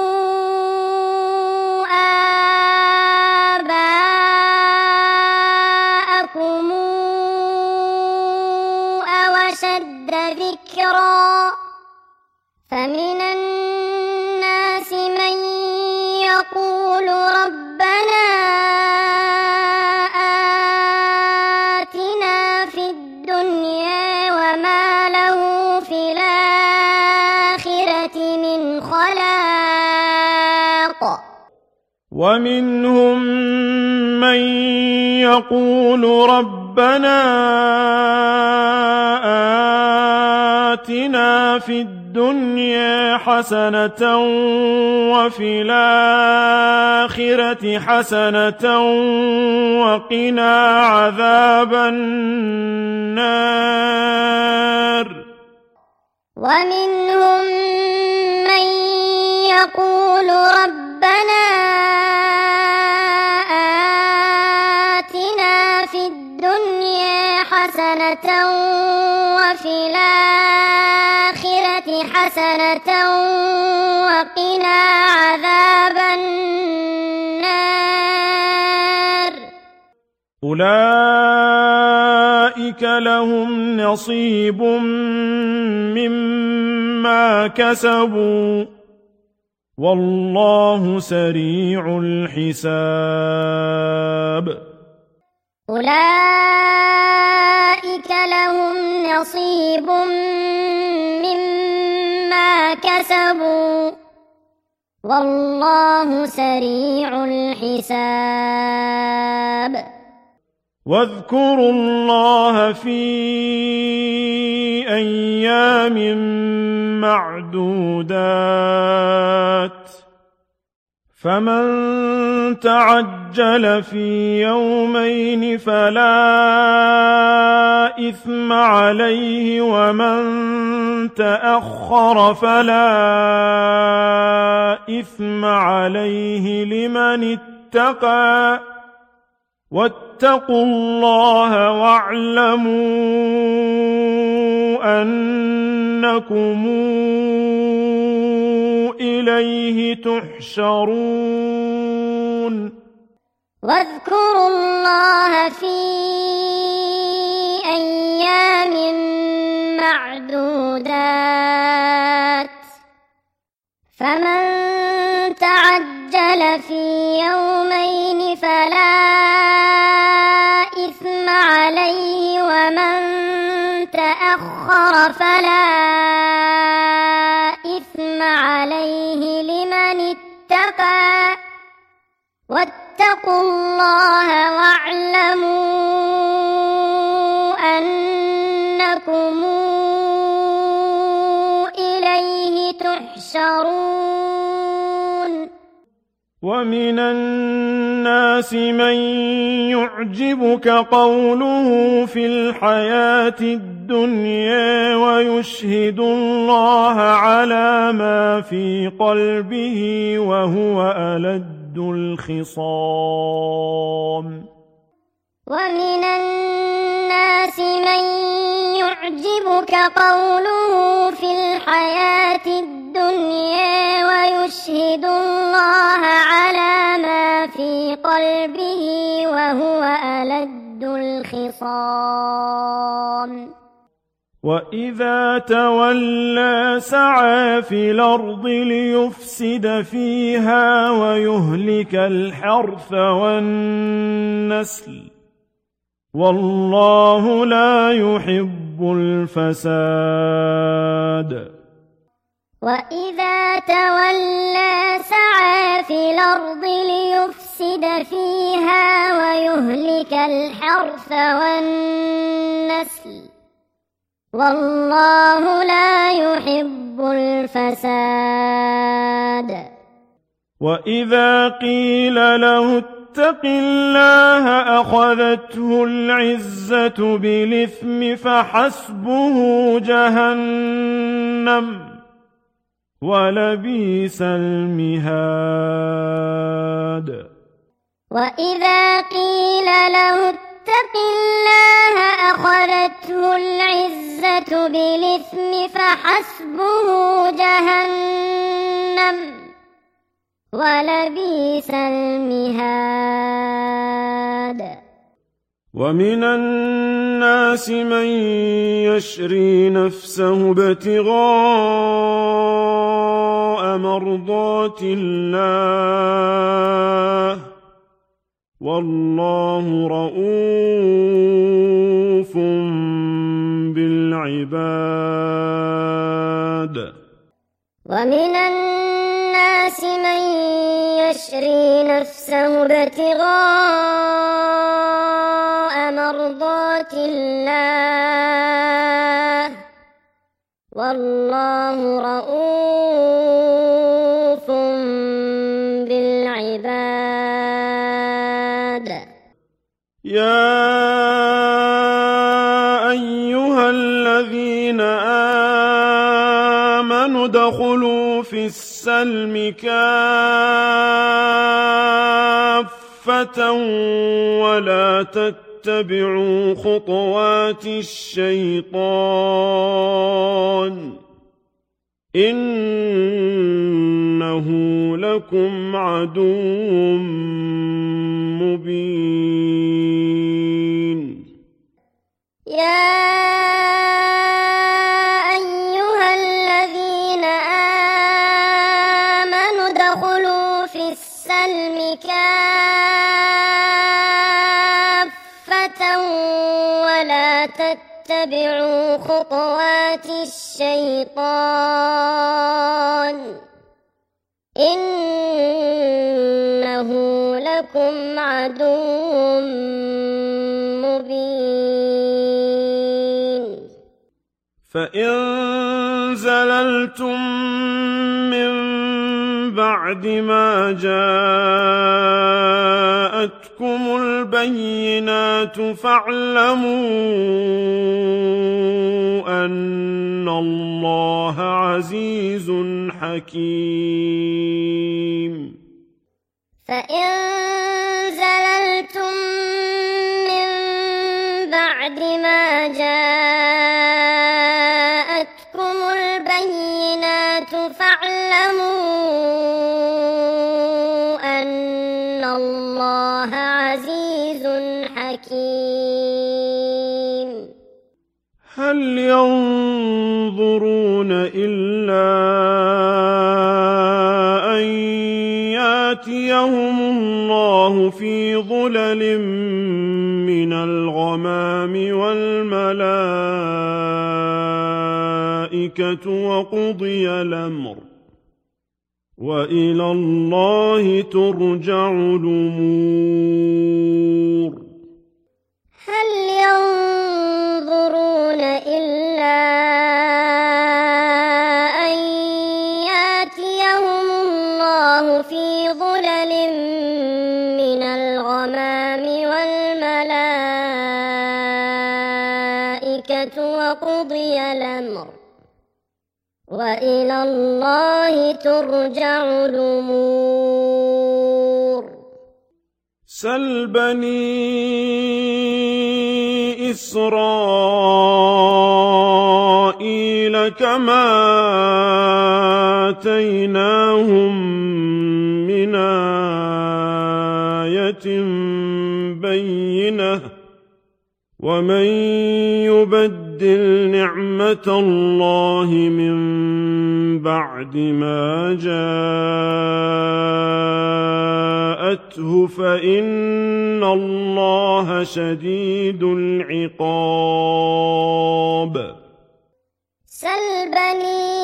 آباءكم أو أشد ذكرا فمن الناس من يقول ربنا آتنا في الدنيا وما له في الآخرة من خلاق ومنهم من يقول ربنا آتنا في الدنيا حسنة وفي الآخرة حسنة وقنا عذاب النار ومنهم من يقول ربنا آتنا في الدنيا حسنة وفي الآخرة حسنة وقنا عذاب النار أولئك لهم نصيب مما كسبوا والله سريع الحساب أولئك لهم نصيب مما كسبوا والله سريع الحساب واذكروا الله في أيام معدودات فمن تعجل في يومين فلا إثم عليه ومن تأخر فلا إثم عليه لمن اتقى واتقوا الله واعلموا أنكم إليه تحشرون واذكروا الله في أيام معدودات فمن تعجل في يومين فلا إثم عليه ومن تأخر فلا إثم عليه لمن اتقى واتقوا الله واعلموا أنكم إليه تحشرون ومن الناس من يعجبك قوله في الحياة الدنيا ويشهد الله على ما في قلبه وهو ألد الخصام ومن الناس من يعجبك قوله في الحياة الدنيا ويشهد الله على ما في قلبه وهو ألد الخصام وإذا تولى سعى في الأرض ليفسد فيها ويهلك الحرث والنسل والله لا يحب الفساد وإذا تولى سعى في الأرض ليفسد فيها ويهلك الحرث والنسل والله لا يحب الفساد وإذا قيل له يتق الله أخذته العزة بالإثم فحسبه جهنم ولبئس المهاد. وإذا قيل له اتق الله أخذته العزة بالإثم فحسبه جهنم ولبئس المهاد. ومن الناس من يشري نفسه ابتغاء مرضات الله والله رؤوف بالعباد. ومن الناس من يشري نفسه ابتغاء مرضات الله والله رؤوف بالعباد. يا أيها الذين آمنوا ادخلوا في السلم كافة ولا تتبعوا خطوات الشيطان إنه لكم عدو مبين. يا أيها الذين آمنوا ادخلوا في السلم كافة ولا تتبعوا خطوات الشيطان إنه لكم عدو مبين. فإن زللتم من بعد ما جاءتكم البينات فاعلموا أن الله عزيز حكيم. فإن زللتم من بعد ما جاءتكم البينات فاعلموا أن الله عزيز حكيم. هل ينظرون إلا أن يأتيهم الله في ظلل من الغمام والملائكة وقضي الأمر وإلى الله ترجع الأمور. هل ينظرون إلا أن يأتيهم الله في ظلل من الغمام والملائكة وقضي الأمر وإلى الله ترجع الأمور. سل بني إسرائيل كما آتيناهم من آية بينة ومن يبدل نعمة الله من بعد ما جاءته فإن الله شديد العقاب. سل بني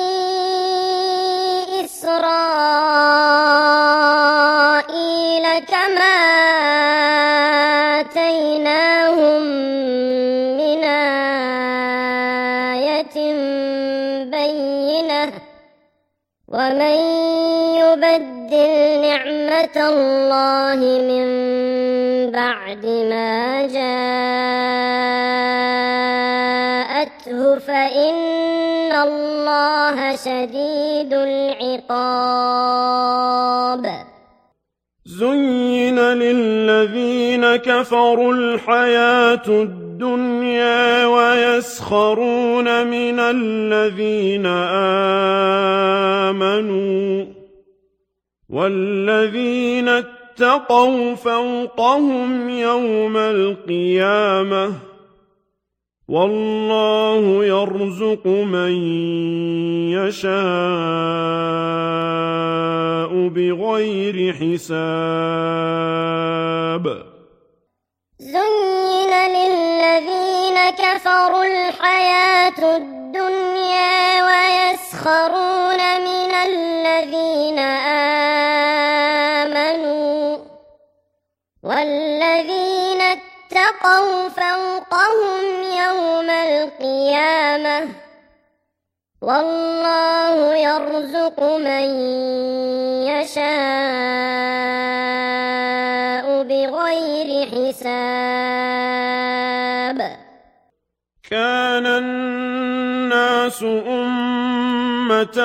إسرائيل كما آتيناهم من آية بينة ومن يبدل يبدل نعمة الله من بعد ما جاءته فإن الله شديد العقاب. زين للذين كفروا الحياة الدنيا ويسخرون من الذين آمنوا والذين اتقوا فوقهم يوم القيامة والله يرزق من يشاء بغير حساب. زين للذين كفروا الحياة الدنيا ويسخرون من الذين آمنوا والذين اتقوا فوقهم يوم القيامة والله يرزق من يشاء بغير حساب. كان الناس أمة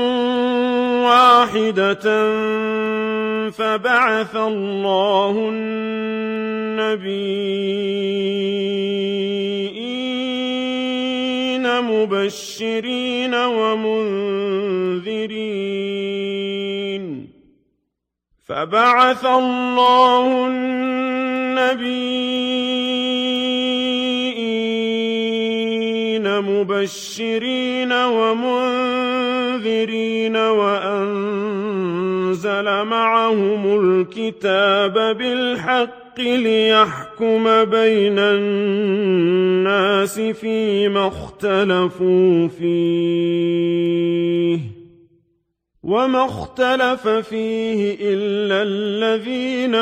واحدة فبعث الله النبيين مبشرين ومنذرين وأنزل معهم الكتاب بالحق ليحكم بين الناس فيما اختلفوا فيه وما اختلف فيه إلا الذين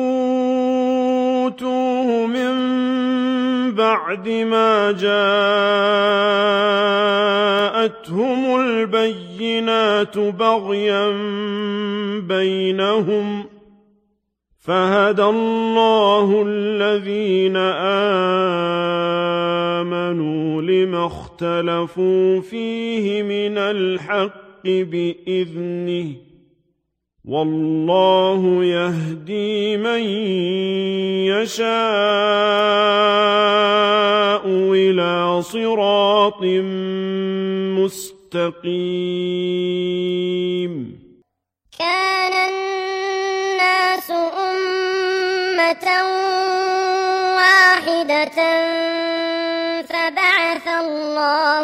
أوتوه من بعد ما جاءتهم البينات بغيا بينهم فهدى الله الذين آمنوا لما اختلفوا فيه من الحق بإذنه والله يهدي من يشاء إلى صراط مستقيم. كان الناس أمة واحدة فبعث الله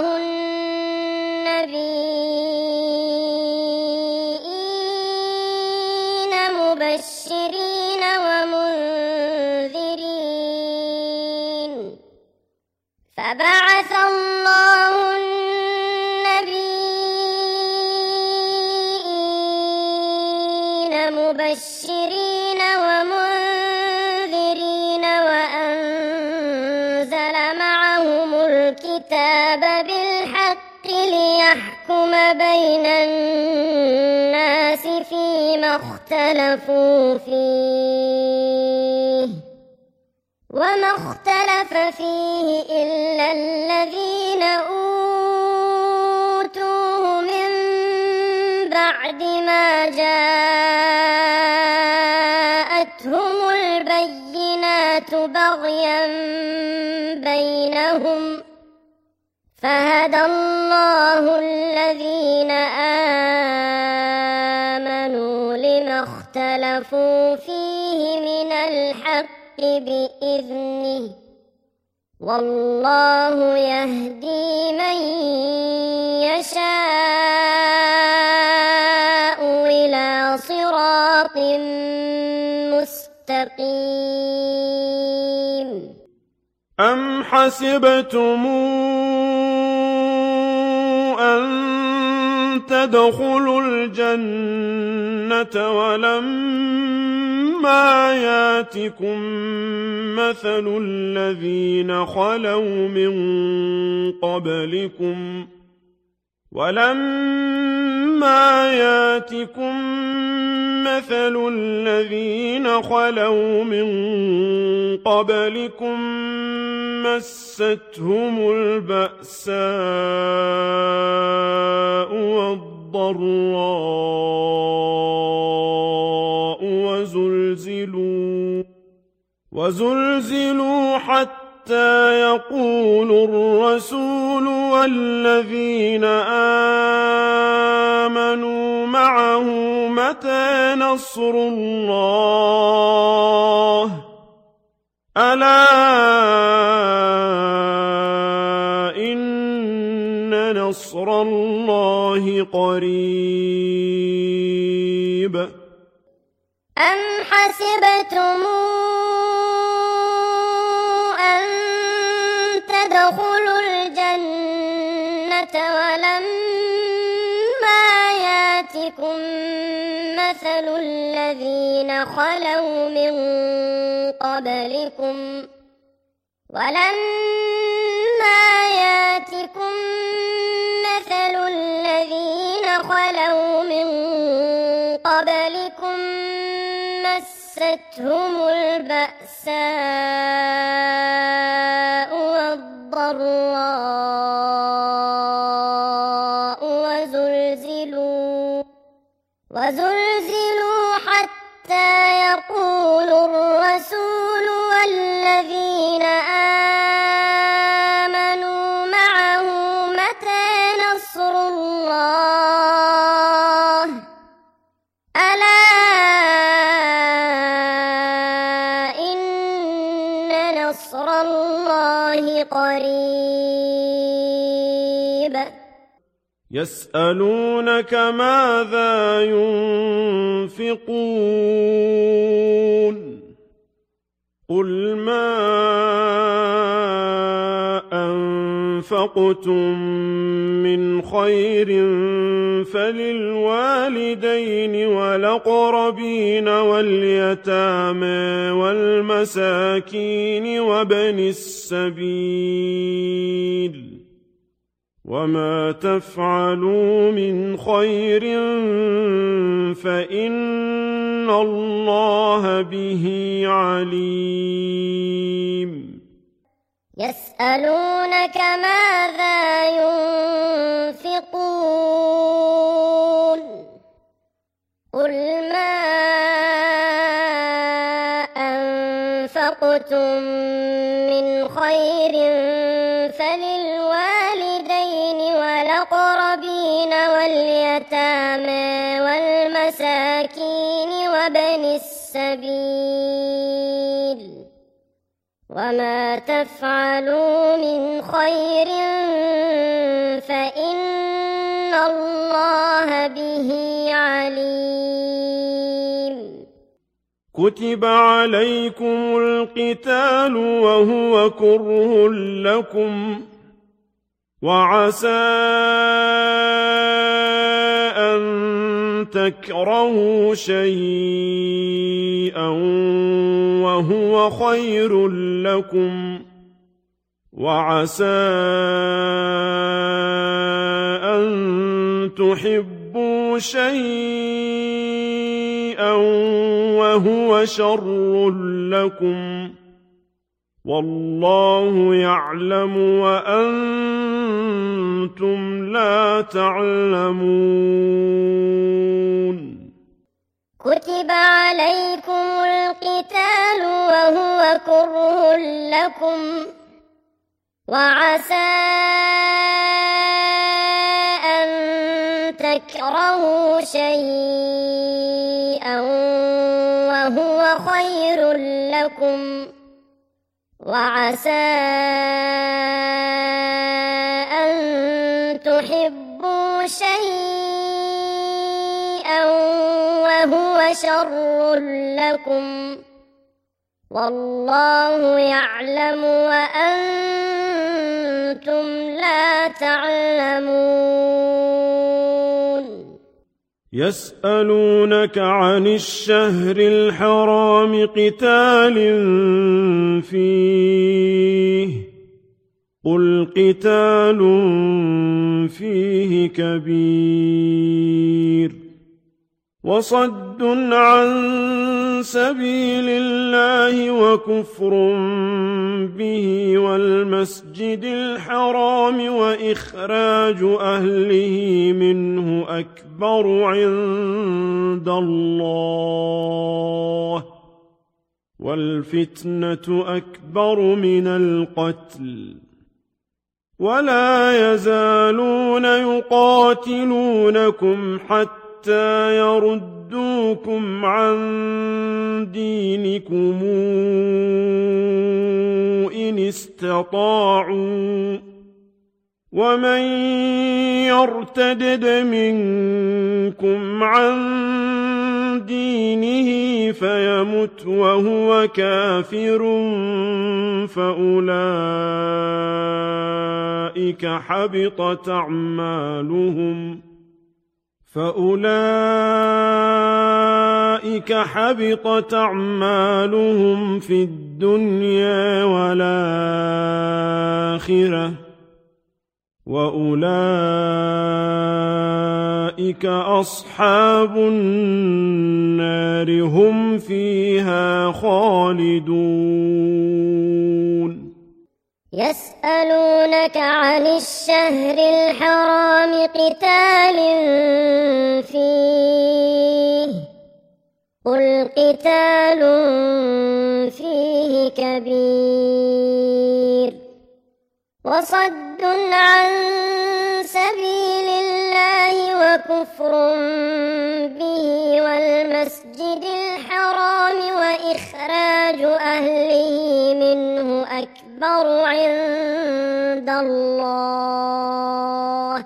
النبيين مبشرين ومنذرين وأنزل معهم الكتاب بالحق ليحكم بين الناس فيما اختلفوا فيه وما اختلف فيه إلا الذين أوتوه من بعد ما جاءتهم البينات بغيا بينهم فهدى الله الذين آمنوا لما اختلفوا فيه من الحق بإذنه والله يهدي من يشاء إلى صراط مستقيم. أم حسبتم أن تدخلوا الجنة ولما ياتكم مثل الذين خلوا من قبلكم ولما ياتكم مثل الذين خلوا من قبلكم مستهم البأساء والضراء وزلزلوا حتى يقول الرسول والذين آمنوا معه متى نصر الله ألا إن نصر الله قريب أم حسبتم أن تدخلوا الجنة ولما ياتكم مثل الذين خلوا من قبلكم مستهم البأساء والضراء وزلزلوا حتى يقول الرسول والذين آمنوا معه متى نصر الله ألا نصر الله قريب يسألونك ماذا ينفقون قل ما أنفقتم من خير فللوالدين والأقربين واليتامى والمساكين وابن السبيل وما تفعلوا من خير فإن الله به عليم يسألونك ماذا ينفقون قل ما أنفقتم من خير فللوالدين والأقربين واليتامى والمساكين وابن السبيل وما تفعلوا من خير فإن الله به عليم كتب عليكم القتال وهو كره لكم وعسى أن تكرهوا شيئا وهو خير لكم وعسى أن تحبوا شيئا وهو شر لكم والله يعلم وأنتم لا تعلمون كتب عليكم القتال وهو كره لكم وعسى أن تكرهوا شيئا وهو خير لكم وعسى أن تحبوا شيئا وهو شر لكم والله يعلم وأنتم لا تعلمون يسألونك عن الشهر الحرام قتال فيه قل قتال فيه كبير وصد عن سبيل الله وكفر به والمسجد الحرام وإخراج أهله منه أكبر عند الله والفتنة أكبر من القتل ولا يزالون يقاتلونكم حتى يردوكم عن دينكم إن استطاعوا ومن يرتدد منكم عن دينه فيمت وهو كافر فأولئك حبطت أعمالهم في الدنيا والآخرة وأولئك أصحاب النار هم فيها خالدون يسألونك عن الشهر الحرام قتال فيه قل قتال فيه كبير وصد عن سبيل الله وكفر به والمسجد الحرام وإخراج أهله منه أكبر عند الله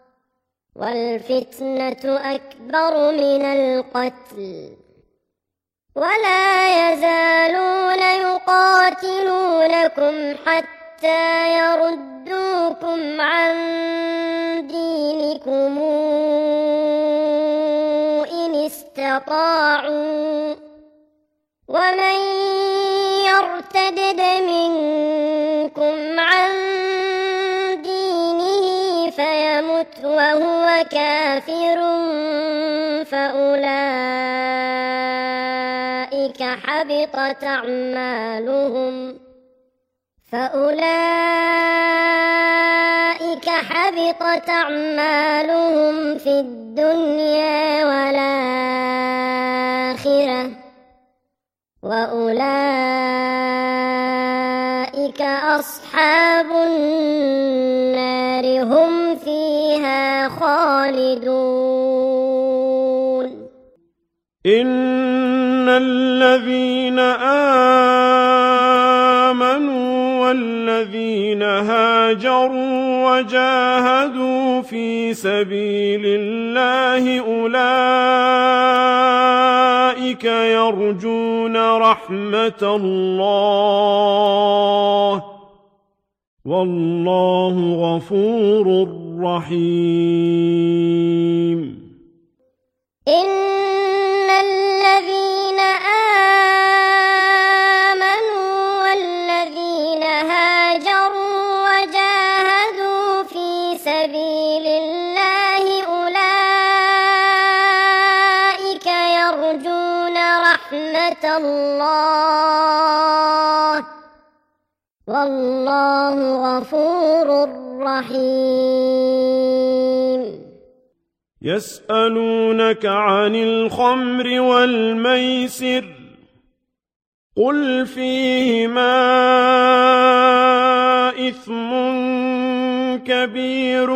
والفتنة أكبر من القتل ولا يزالون يقاتلونكم حتى يردوكم عن دينكم إن استطاعوا ومن يرتدد منكم عن دينه فيمت وهو كافر فأولئك حبطت أعمالهم في الدنيا والآخرة وأولئك أصحاب النار هم فيها خالدون إن الذين آمنوا والذين هاجروا وجاهدوا في سبيل الله أولئك يرجون رحمة الله والله غفور رحيم إن الذين آمنوا والذين هاجروا وجاهدوا في سبيل الله أولئك يرجون رحمة الله والله غفور رحيم يسألونك عن الخمر والميسر قل فيهما إثم كبير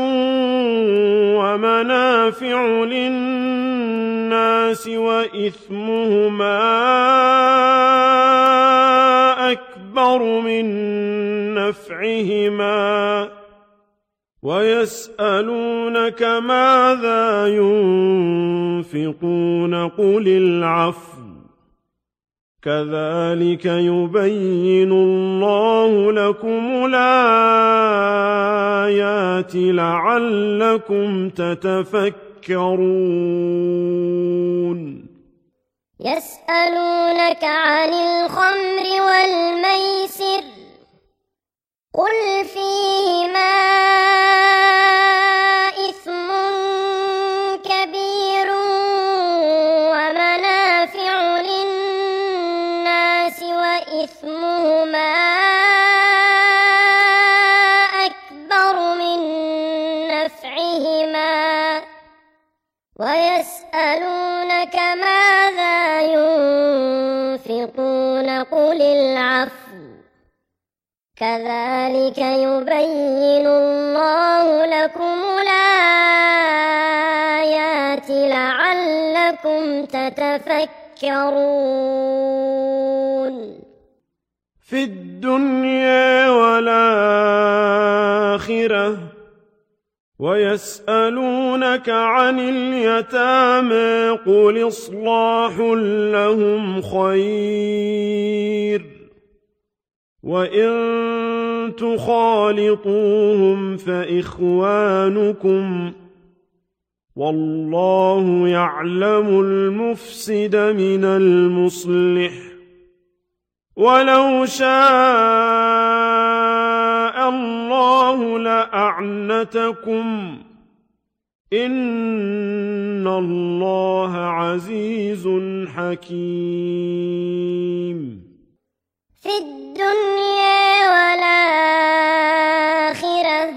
ومنافع للناس وإثمهما أكبر من نفعهما ويسألونك ماذا ينفقون قل العفو كذلك يبين الله لكم الآيات لعلكم تتفكرون يسألونك عن الخمر والميسر قل فيه يسألونك ماذا ينفقون قل العفو كذلك يبين الله لكم الآيات لعلكم تتفكرون في الدنيا والآخرة ويسألونك عن اليتامى قل إصلاح لهم خير وإن تخالطوهم فإخوانكم والله يعلم المفسد من المصلح ولو شاء الله لأعنتكم إن الله عزيز حكيم في الدنيا والآخرة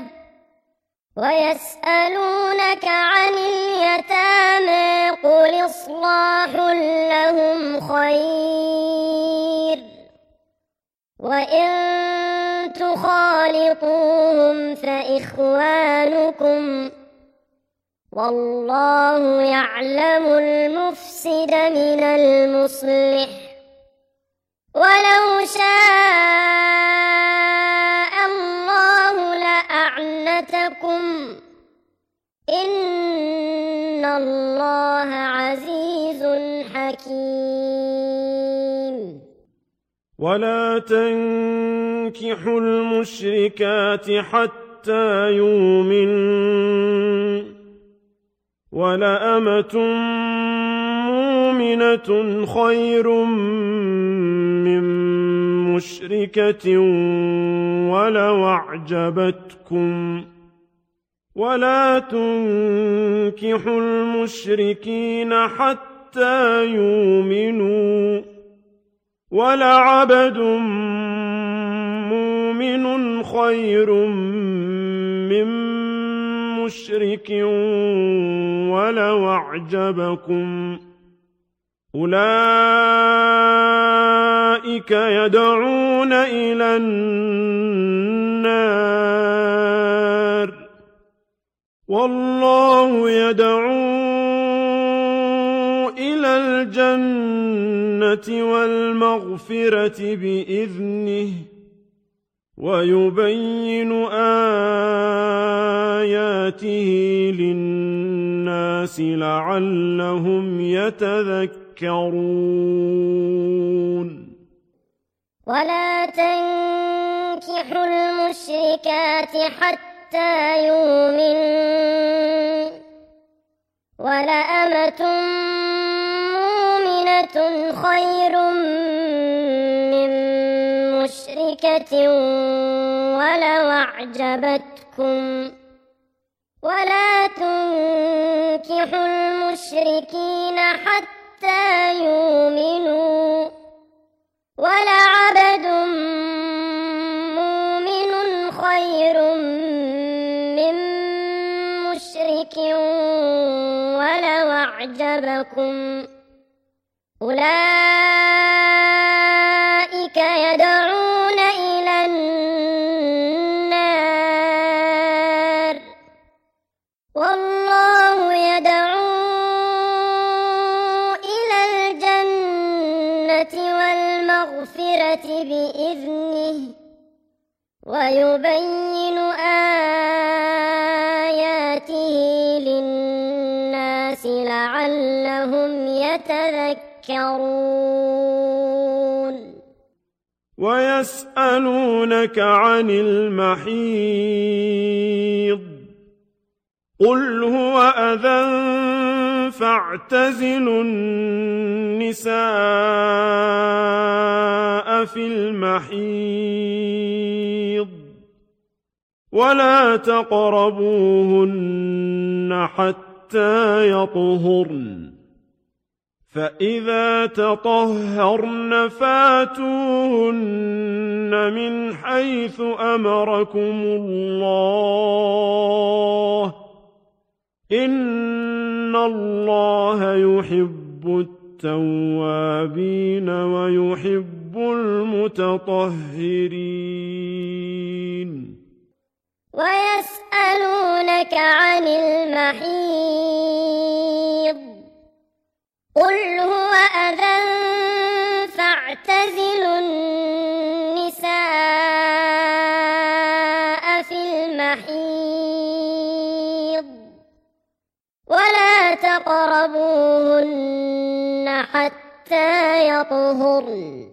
ويسألونك عن اليتامى قل إصلاح لهم خير وإن تخالطوهم فإخوانكم والله يعلم المفسد من المصلح ولو شاء الله لأعنتكم إن الله عزيز حكيم ولا تنكحوا المشركات حتى يؤمنوا ولأمة مؤمنة خير من مشركة ولو أعجبتكم ولا تنكحوا المشركين حتى يؤمنوا ولعبد مؤمن خير من مشرك ولو أعجبكم أولئك يدعون إلى النار والله يدعو إلى الجنة والمغفرة بإذنه ويبين آياته للناس لعلهم يتذكرون ولا تنكحوا المشركات حتى يؤمنوا ولأمة مؤمنة خير من مشركة ولو أعجبتكم ولا تنكحوا المشركين حتى يؤمنوا ولعبد مؤمن خير من مشرك ولو أعجبكم أولئك يدعون إلى النار والله يدعو إلى الجنة والمغفرة بإذنه ويبين آياته للناس لعلهم يتذكرون ويسألونك عن المحيض قل هو أذى فاعتزلوا النساء في المحيض ولا تقربوهن حتى يطهرن فإذا تطهرن فاتوهن من حيث أمركم الله إن الله يحب التوابين ويحب المتطهرين. ويسألونك عن المحيض قل هو أذى فاعتزلوا النساء في المحيض ولا تقربوهن حتى يطهرن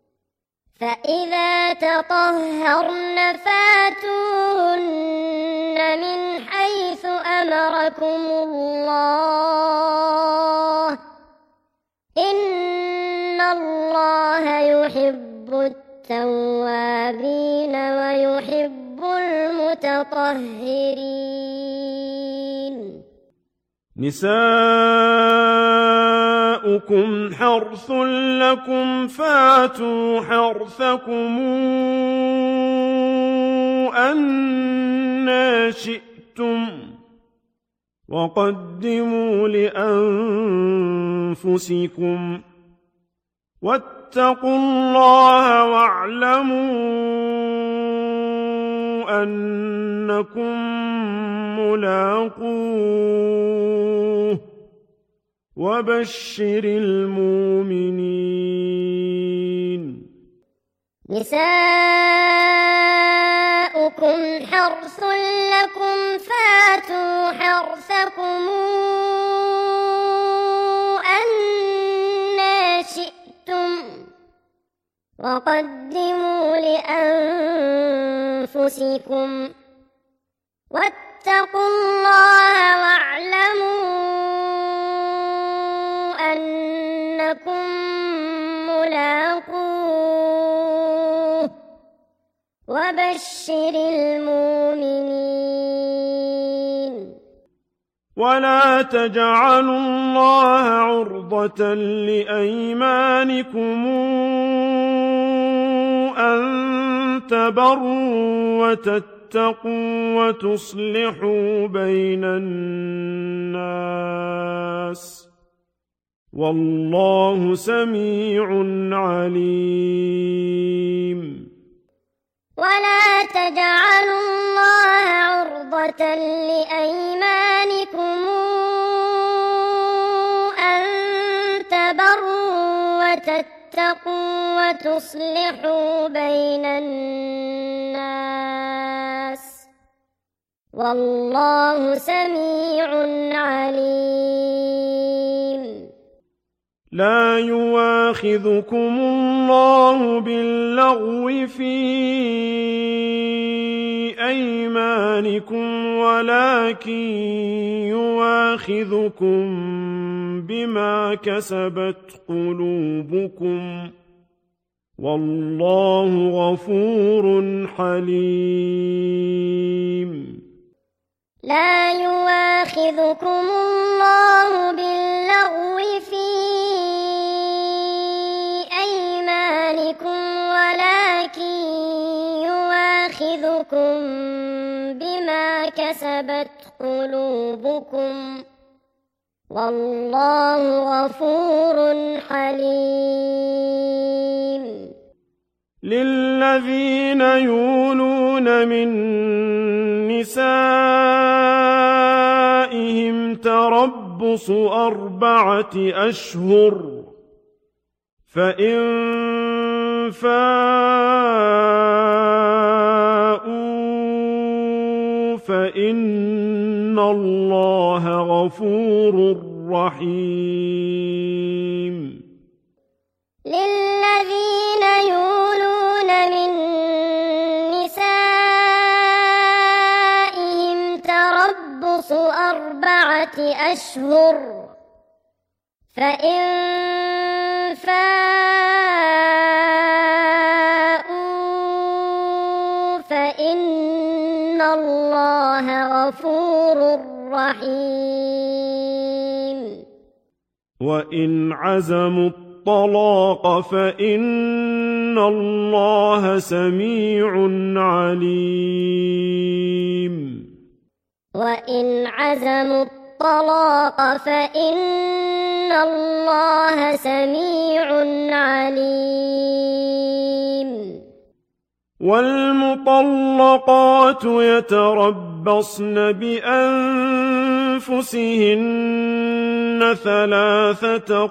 فإذا تطهرن فاتوهن من حيث أمركم الله إن الله يحب التوابين ويحب المتطهرين. نساؤكم حرث لكم فاتوا حرثكم أنى شئتم وقدموا لأنفسكم واتقوا الله واعلموا أنكم ملاقوه وبشر المؤمنين. نساؤكم حرث لكم فاتوا حرثكم أنى شئتم وقدموا لأنفسكم واتقوا الله واعلموا أنكم ملاقوه وبشر المؤمنين. ولا تجعلوا الله عرضة لأيمانكم أن تبروا وتتقوا وتصلحوا بين الناس والله سميع عليم. ولا تجعلوا الله عرضة لأيمانكم أن تبروا وتتقوا وتصلحوا بين الناس والله سميع عليم. لا يواخذكم الله باللغو في أيمانكم ولكن يواخذكم بما كسبت قلوبكم والله غفور حليم. لا يواخذكم الله باللغو في أيمانكم ولكن يواخذكم بما كسبت قلوبكم والله غفور حليم. للذين يولون من نسائهم تربص 4 أشهر فإن فاءوا فإن الله غفور رحيم. للذين يولون من نسائهم تربص 4 أشهر فإن فاءوا فإن الله غفور رحيم. وإن عزموا الطلاق فإن الله سميع عليم. وإن عزموا الطلاق فإن الله سميع عليم. والمطلقات يتربصن بأنفسهن 3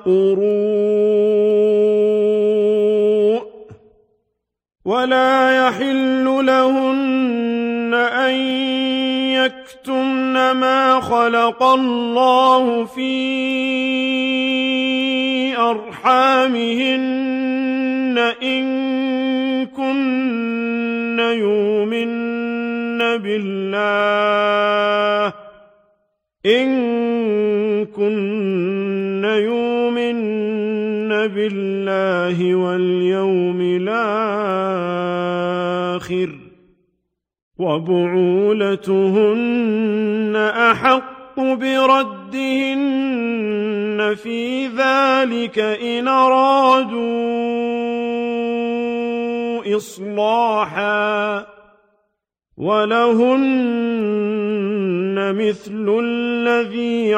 قروء ولا يحل لهن أن يكتمن ما خلق الله في أرحامهن إن كن يؤمن بالله واليوم الآخر وبعولتهن أحق بردهن في ذلك إن أرادوا إصلاحا ولهن مثل الذي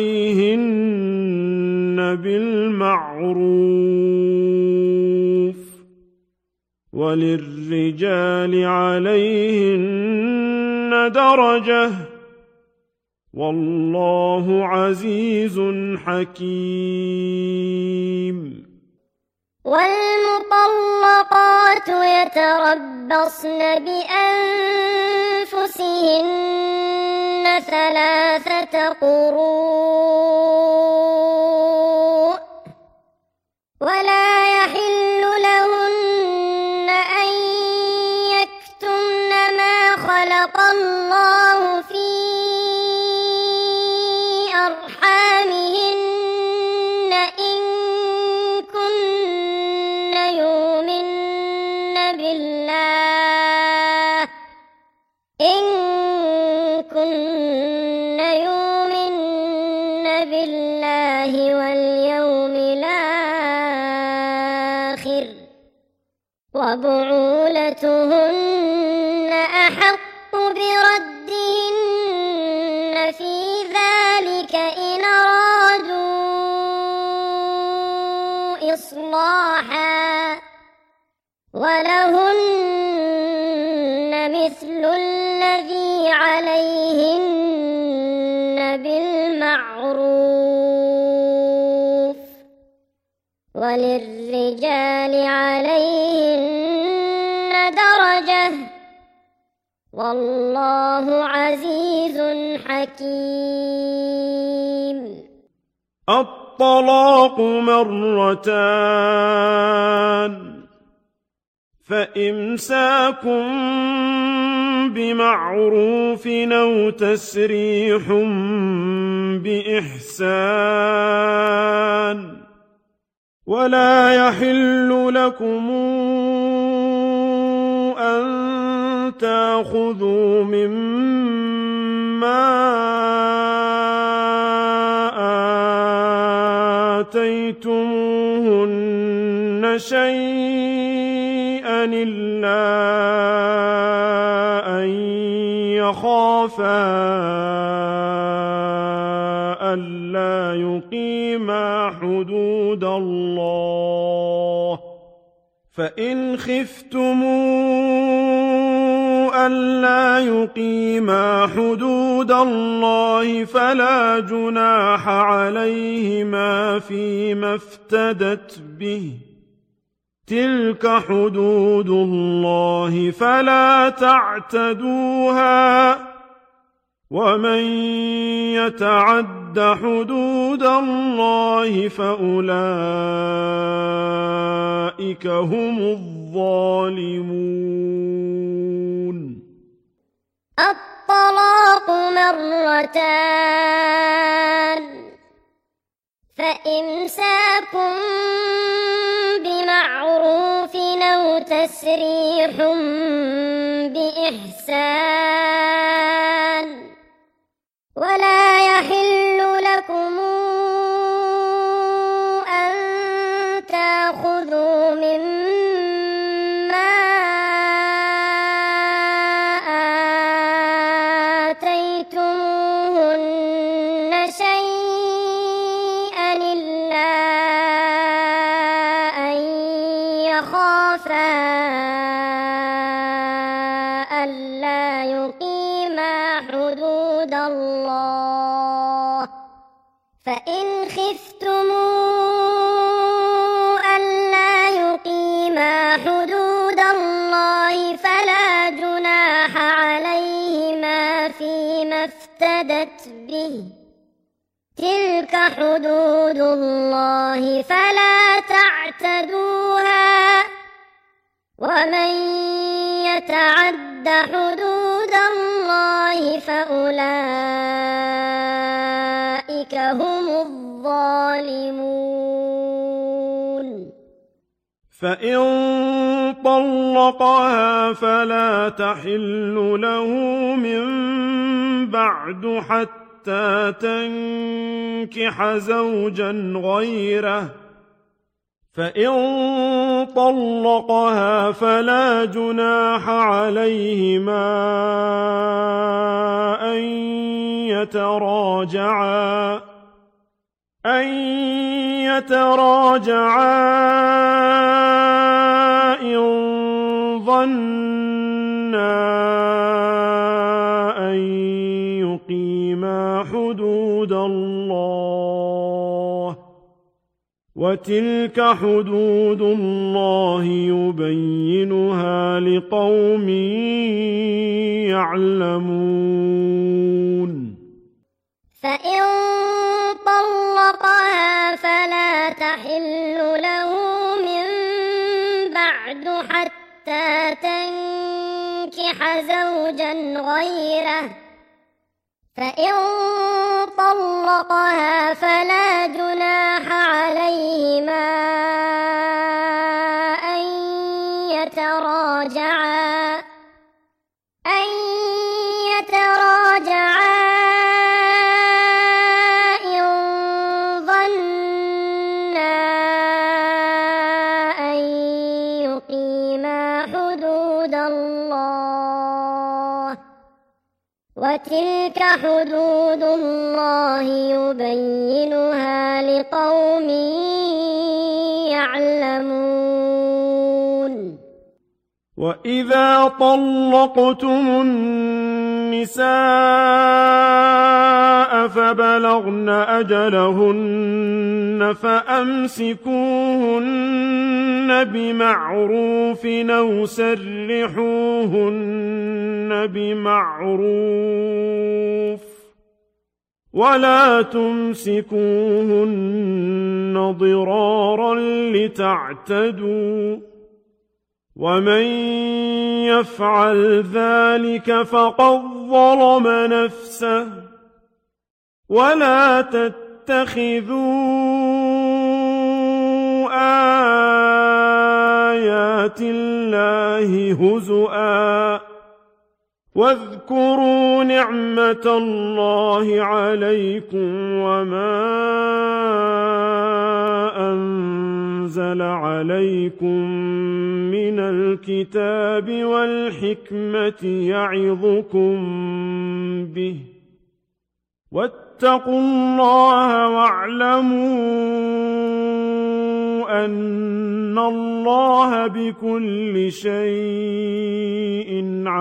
عليهن بالمعروف وللرجال عليهن درجة والله عزيز حكيم. والمطلقات يتربصن بأنفسهن 3 قروء ولا يحل لهن أن يكتمن ما خلق الله في أرحامهن إن كن يؤمن بالله واليوم الآخر وبعولتهن أحق بردهن في ذلك إن أرادوا إصلاحا ولهن مثل الذي عليهن بالمعروف وللرجال عليهن درجة والله عزيز حكيم. الطلاق مرتان فإمساك بمعروف أو تسريح بإحسان ولا يحل لكم أن تأخذوا مما آتيتموهن شيئا إلا أن يخافا ألا يقيما حدود الله فإن خفتموا ألا يقيما حدود الله فلا جناح عليهما فيما افتدت به تلك حدود الله فلا تعتدوها ومن يتعد حدود الله فأولئك هم الظالمون. الطلاق مرتان فإمساك بمعروف أو تسريح بإحسان ولا يحل لكم أن تأخذوا مما آتيتموهن خافا ألا يقيما حدود الله فإن خفتم ألا يقيما حدود الله فلا جناح عليهما فيما افتدت به تلك حدود الله فلا تعتدوها ومن يتعد حدود الله فأولئك هم الظالمون فإن طلقها فلا تحل له من بعد حتى تنكح زوجا غيره فإن طلقها فلا جناح عليهما أن يتراجعا إن ظنا أن يقيما حدود الله وتلك حدود الله يبينها لقوم يعلمون فإن طلقها فلا تحل له من بعد حتى تنكح زوجا غيره فإن طلقها فلا جناح عليهما أن يتراجعا إن ظنا أن يقيما حدود الله وتلك حدود الله يبينها لقوم يعلمون وإذا طلقتم النساء فبلغن أجلهن فأمسكوهن بمعروف أو سرحوهن بمعروف ولا تمسكوهن ضرارا لتعتدوا ومن يفعل ذلك فقد ظلم نفسه ولا تتخذوا آيات الله هزؤا واذكروا نعمة الله عليكم وما أنزل عليكم من الكتاب والحكمة يعظكم به واتقوا الله واعلموا أن الله بكل شيء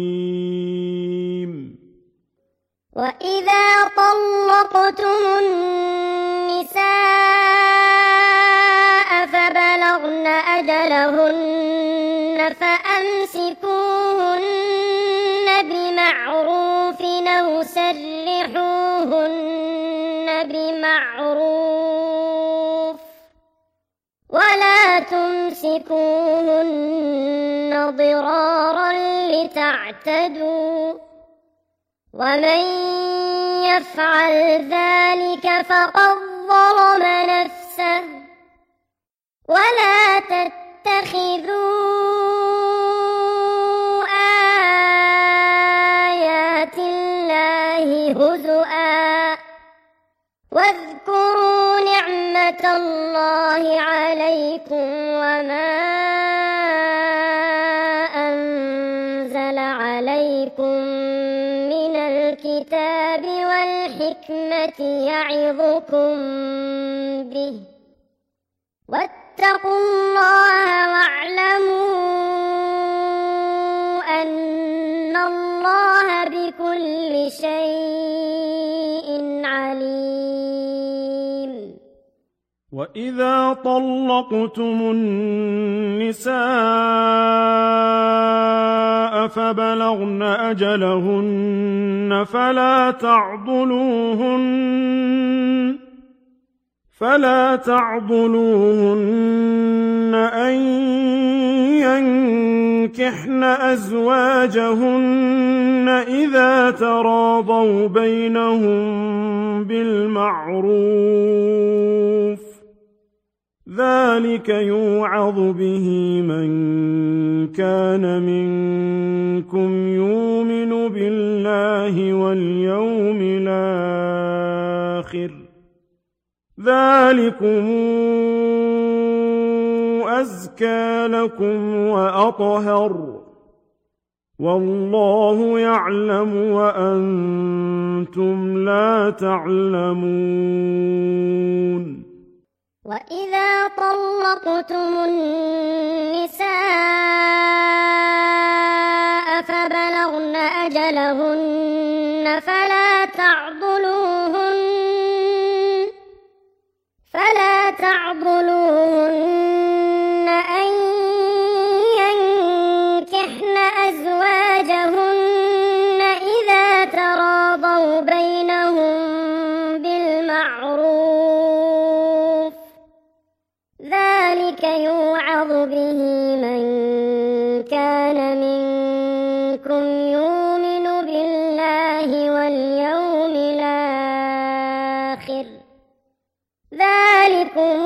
عليم وإذا طلقتم النساء فبلغن أجلهن فأمسكوهن بمعروف أو سرحوهن بمعروف ولا تمسكوهن ضرارا لتعتدوا ومن يفعل ذلك فقد ظلم نفسه ولا تتخذوا آيات الله هزؤا واذكروا نعمة الله عليكم وما أنزل عليكم من الكتاب والحكمة يعظكم به واتقوا الله واعلموا أن الله بكل شيء عليم. وإذا طلقتم النساء فبلغن أجلهن فلا تعضلوهن أن ينكحن أزواجهن إذا تراضوا بينهم بالمعروف، ذلك يوعظ به من كان منكم يؤمن بالله واليوم الآخر، ذلكم أزكى لكم وأطهر، والله يعلم وأنتم لا تعلمون. وإذا طلقتم النساء فبلغن أجلهن فلا تعضلوهن أن ينكحن أزواجهن إذا تراضوا بينهم بالمعروف، ذلك يوعظ به من كان منكم يؤمن بالله واليوم الآخر، ذلكم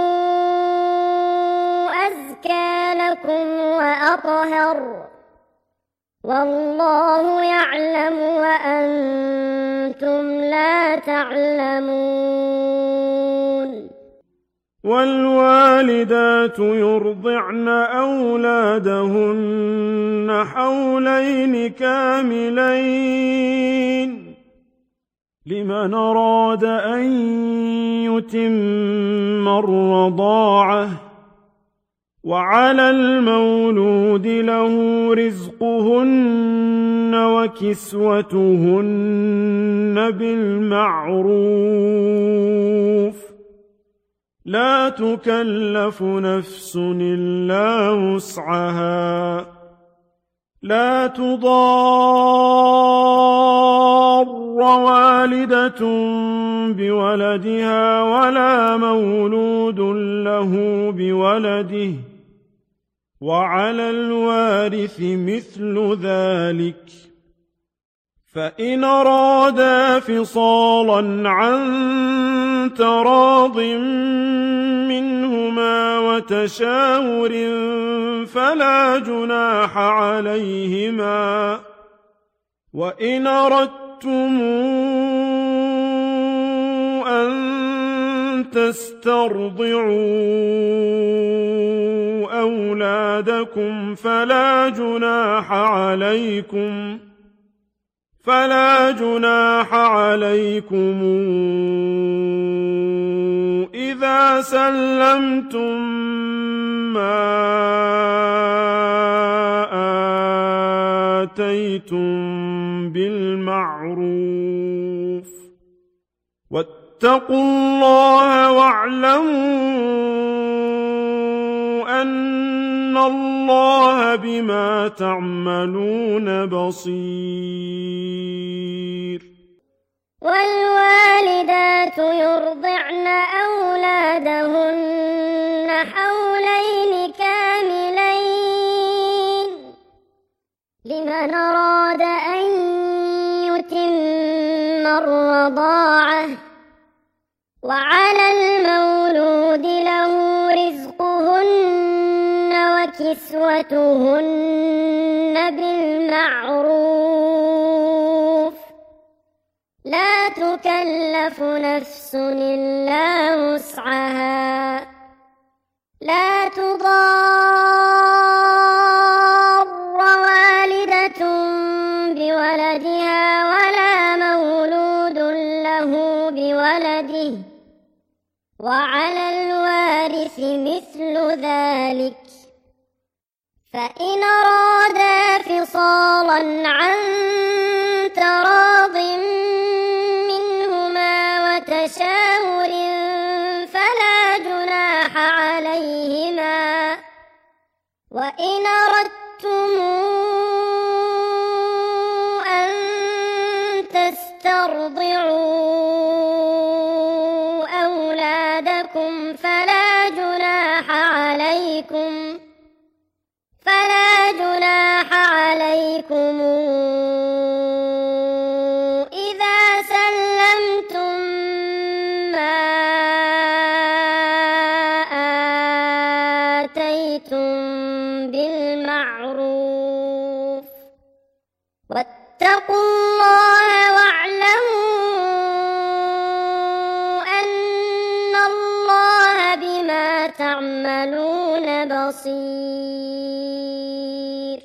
أزكى لكم وأطهر، والله يعلم وأنتم لا تعلمون. والوالدات يرضعن أولادهن حولين كاملين لمن أراد أن يتم الرضاعة، وعلى المولود له رزقهن وكسوتهن بالمعروف، لا تكلف نفس إلا وسعها، لا تضار والدة بولدها ولا مولود له بولده، وعلى الوارث مثل ذلك، فإن أرادا فصالا عن تراض منهما وتشاور فلا جناح عليهما، وإن أردتم أن تسترضعوا أولادكم فلا جناح عليكم إذا سلمتم ما آتيتم بالمعروف، واتقوا الله واعلموا أن الله بما تعملون بصير. والوالدات يرضعن أولادهن حولين كاملين لمن أراد أن يتم الرضاعة، وعلى المولود له رزقهن وكسوتهن بالمعروف، لا تكلف نفس إلا وسعها، لا تضار والدة بولدها ولا مولود له بولده، وعلى الوارث مثل ذلك فإن أرادا فصالا عن تراض منهما وتشاور فلا جناح عليهما وإن أردتم أن تسترضعوا أولادكم فلا جناح عليكم إذا سلمتم ما آتيتم بالمعروف واتقوا الله واعلموا أن الله بما تعملون بصير.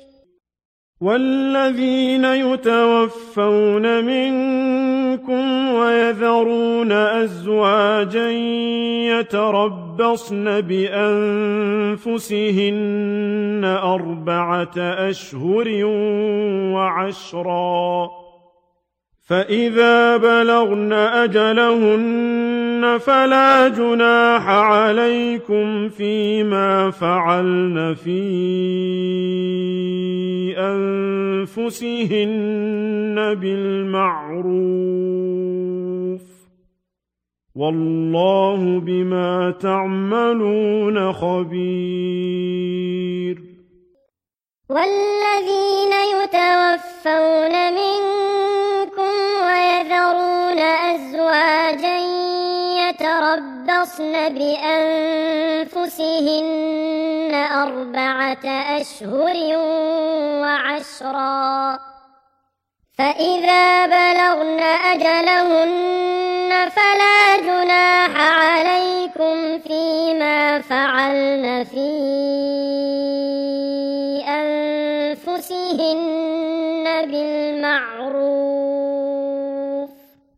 والذين يتوفون منكم ويذرون أزواجا يتربصن بأنفسهن 4 أشهر وعشرا فإذا بلغن أجلهن فلا جناح عليكم فيما فعلن في أنفسهن بالمعروف والله بما تعملون خبير. والذين يتوفون منكم ويذرون أزواجا يتربصن بأنفسهن 4 أشهر وعشرا فإذا بلغن أجلهن فلا جناح عليكم فيما فعلن في أنفسهن بالمعروف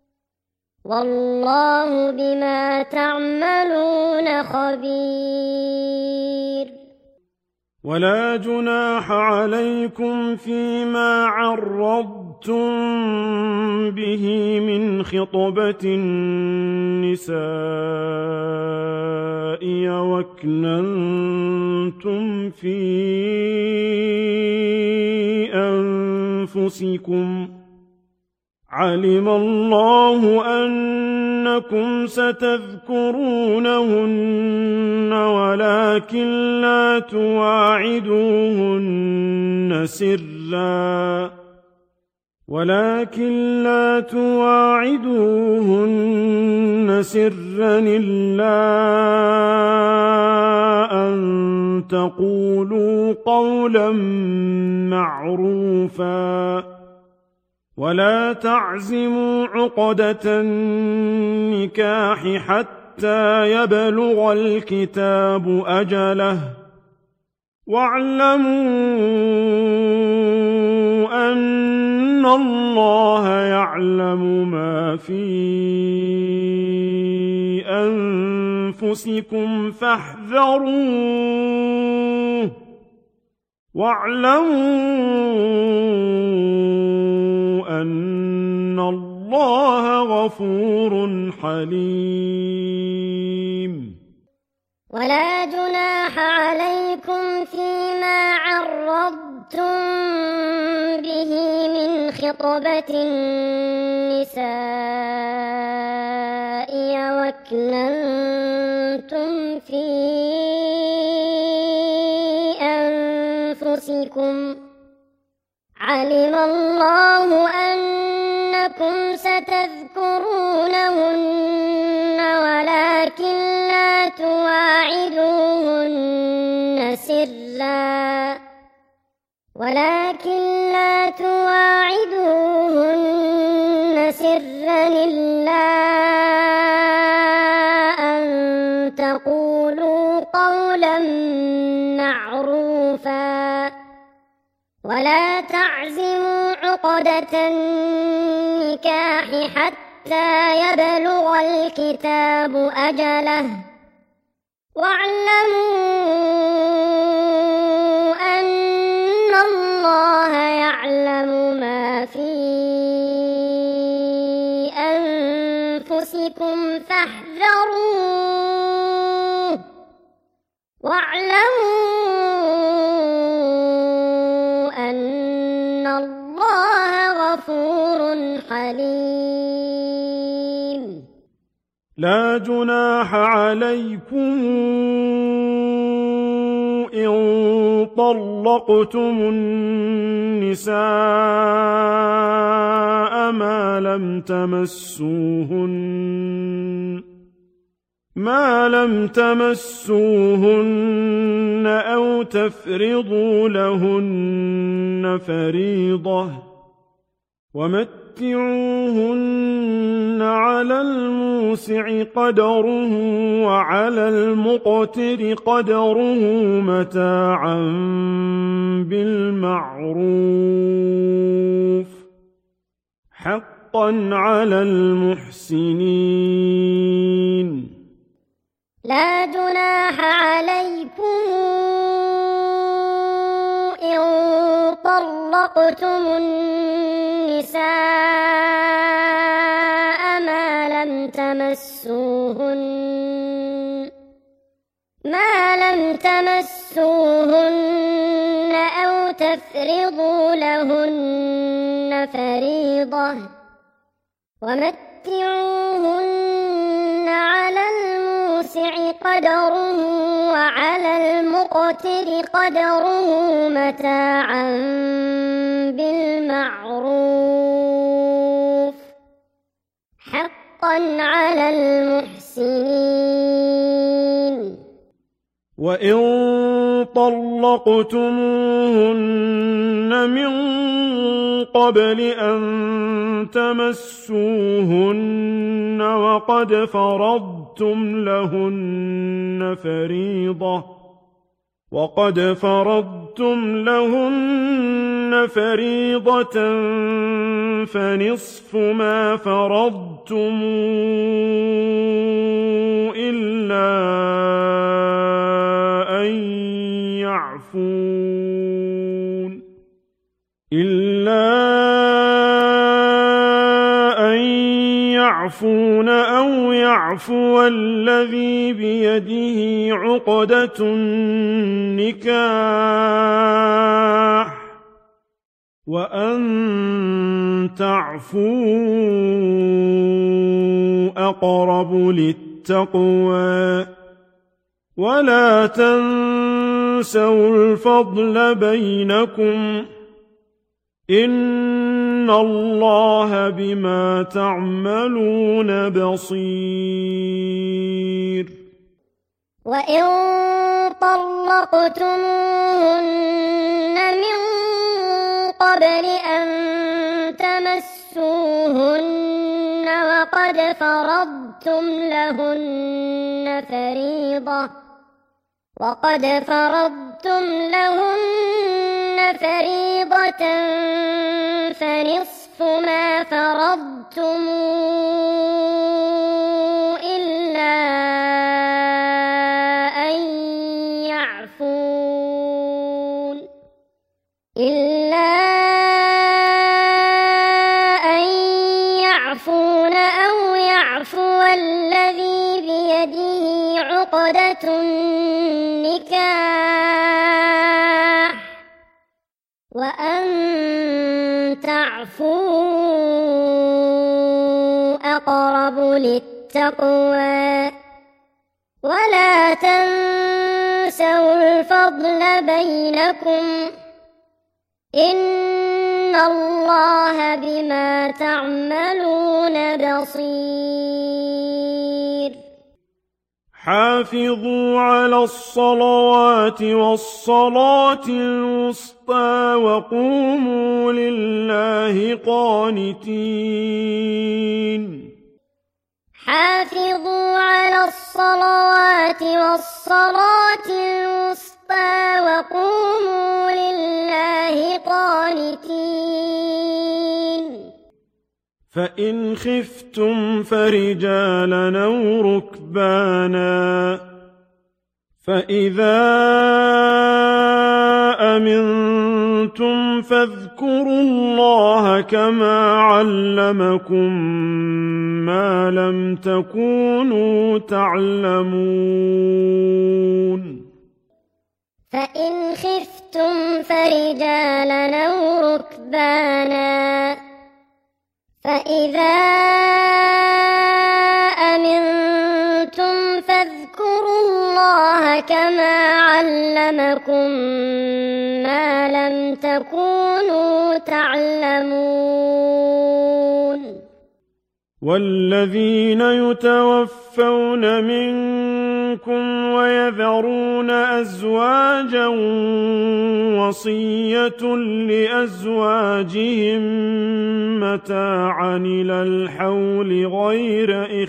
والله بما تعملون خبير. ولا جناح عليكم فيما عرضتم به من خطبة النساء وأكننتم في أنفسكم علم الله أنكم ستذكرونهن ولكن لا تواعدوهن سرا إلا أن تقولوا قولا معروفا ولا تعزموا عقدة النكاح حتى يبلغ الكتاب أجله واعلموا أن الله يعلم ما في أنفسكم فاحذروه واعلموا أن الله غفور حليم. ولا جناح عليكم فيما عرضتم به من خطبة النساء وأكننتم في أنفسكم علم الله أنكم ستذكرونهن ولكن لا تواعدوهن سرا إلا أن تقولوا قولا معروفا ولا تعزموا عقدة النكاح حتى حتى يبلغ الكتاب أجله واعلموا أن الله يعلم ما في أنفسكم فاحذروه واعلموا أن الله غفور حليم. لا جناح عليكم إن طلقتم النساء ما لم تمسوهن أو تفرضوا لهن فريضة ومتعوهن على الموسع قدره وعلى المقتر قدره متاعا بالمعروف حقا على المحسنين. لا جناح عليكم إن طلقتم النساء ما لم تمسوهن أو تفرضوا لهن فريضة ومتعوهن على الموسع قدره وعلى المقتر قدره متاعا بالمعروف حقا على المحسنين. وإن طلقتموهن من قبل أن تمسوهن وقد فرضتم لهن فريضة فنصف ما فرضتم إلا أن يعفون أو يعفو الذي بيده عقدة النكاح وأن تعفوا أقرب للتقوى ولا تنسوا الفضل بينكم إن الله بما تعملون بصير. وإن طلقتموهن من قبل أن تمسوهن وقد فرضتم لهن فريضة فنصف ما فرضتم إلا أن يعفون أو يعفو الذي بيده عقدة النكاح وأن تعفوا أقرب للتقوى ولا تنسوا الفضل بينكم إن الله بما تعملون بصير. حافظوا على الصلوات والصلاة الوسطى وقوموا لله قانتين. حافظوا على الصلوات والصلاة الوسطى وقوموا لله قانتين. فإن خفتم فرجالا أو ركبانا فإذا أمنتم فاذكروا الله كما علمكم ما لم تكونوا تعلمون فإن خفتم فرجالا أو ركبانا فإذا أمنتم فاذكروا الله كما علمكم ما لم تكونوا تعلمون والذين يتوفون منكم ويذرون أزواجا وصية لأزواجهم متاعا إلى الحول غير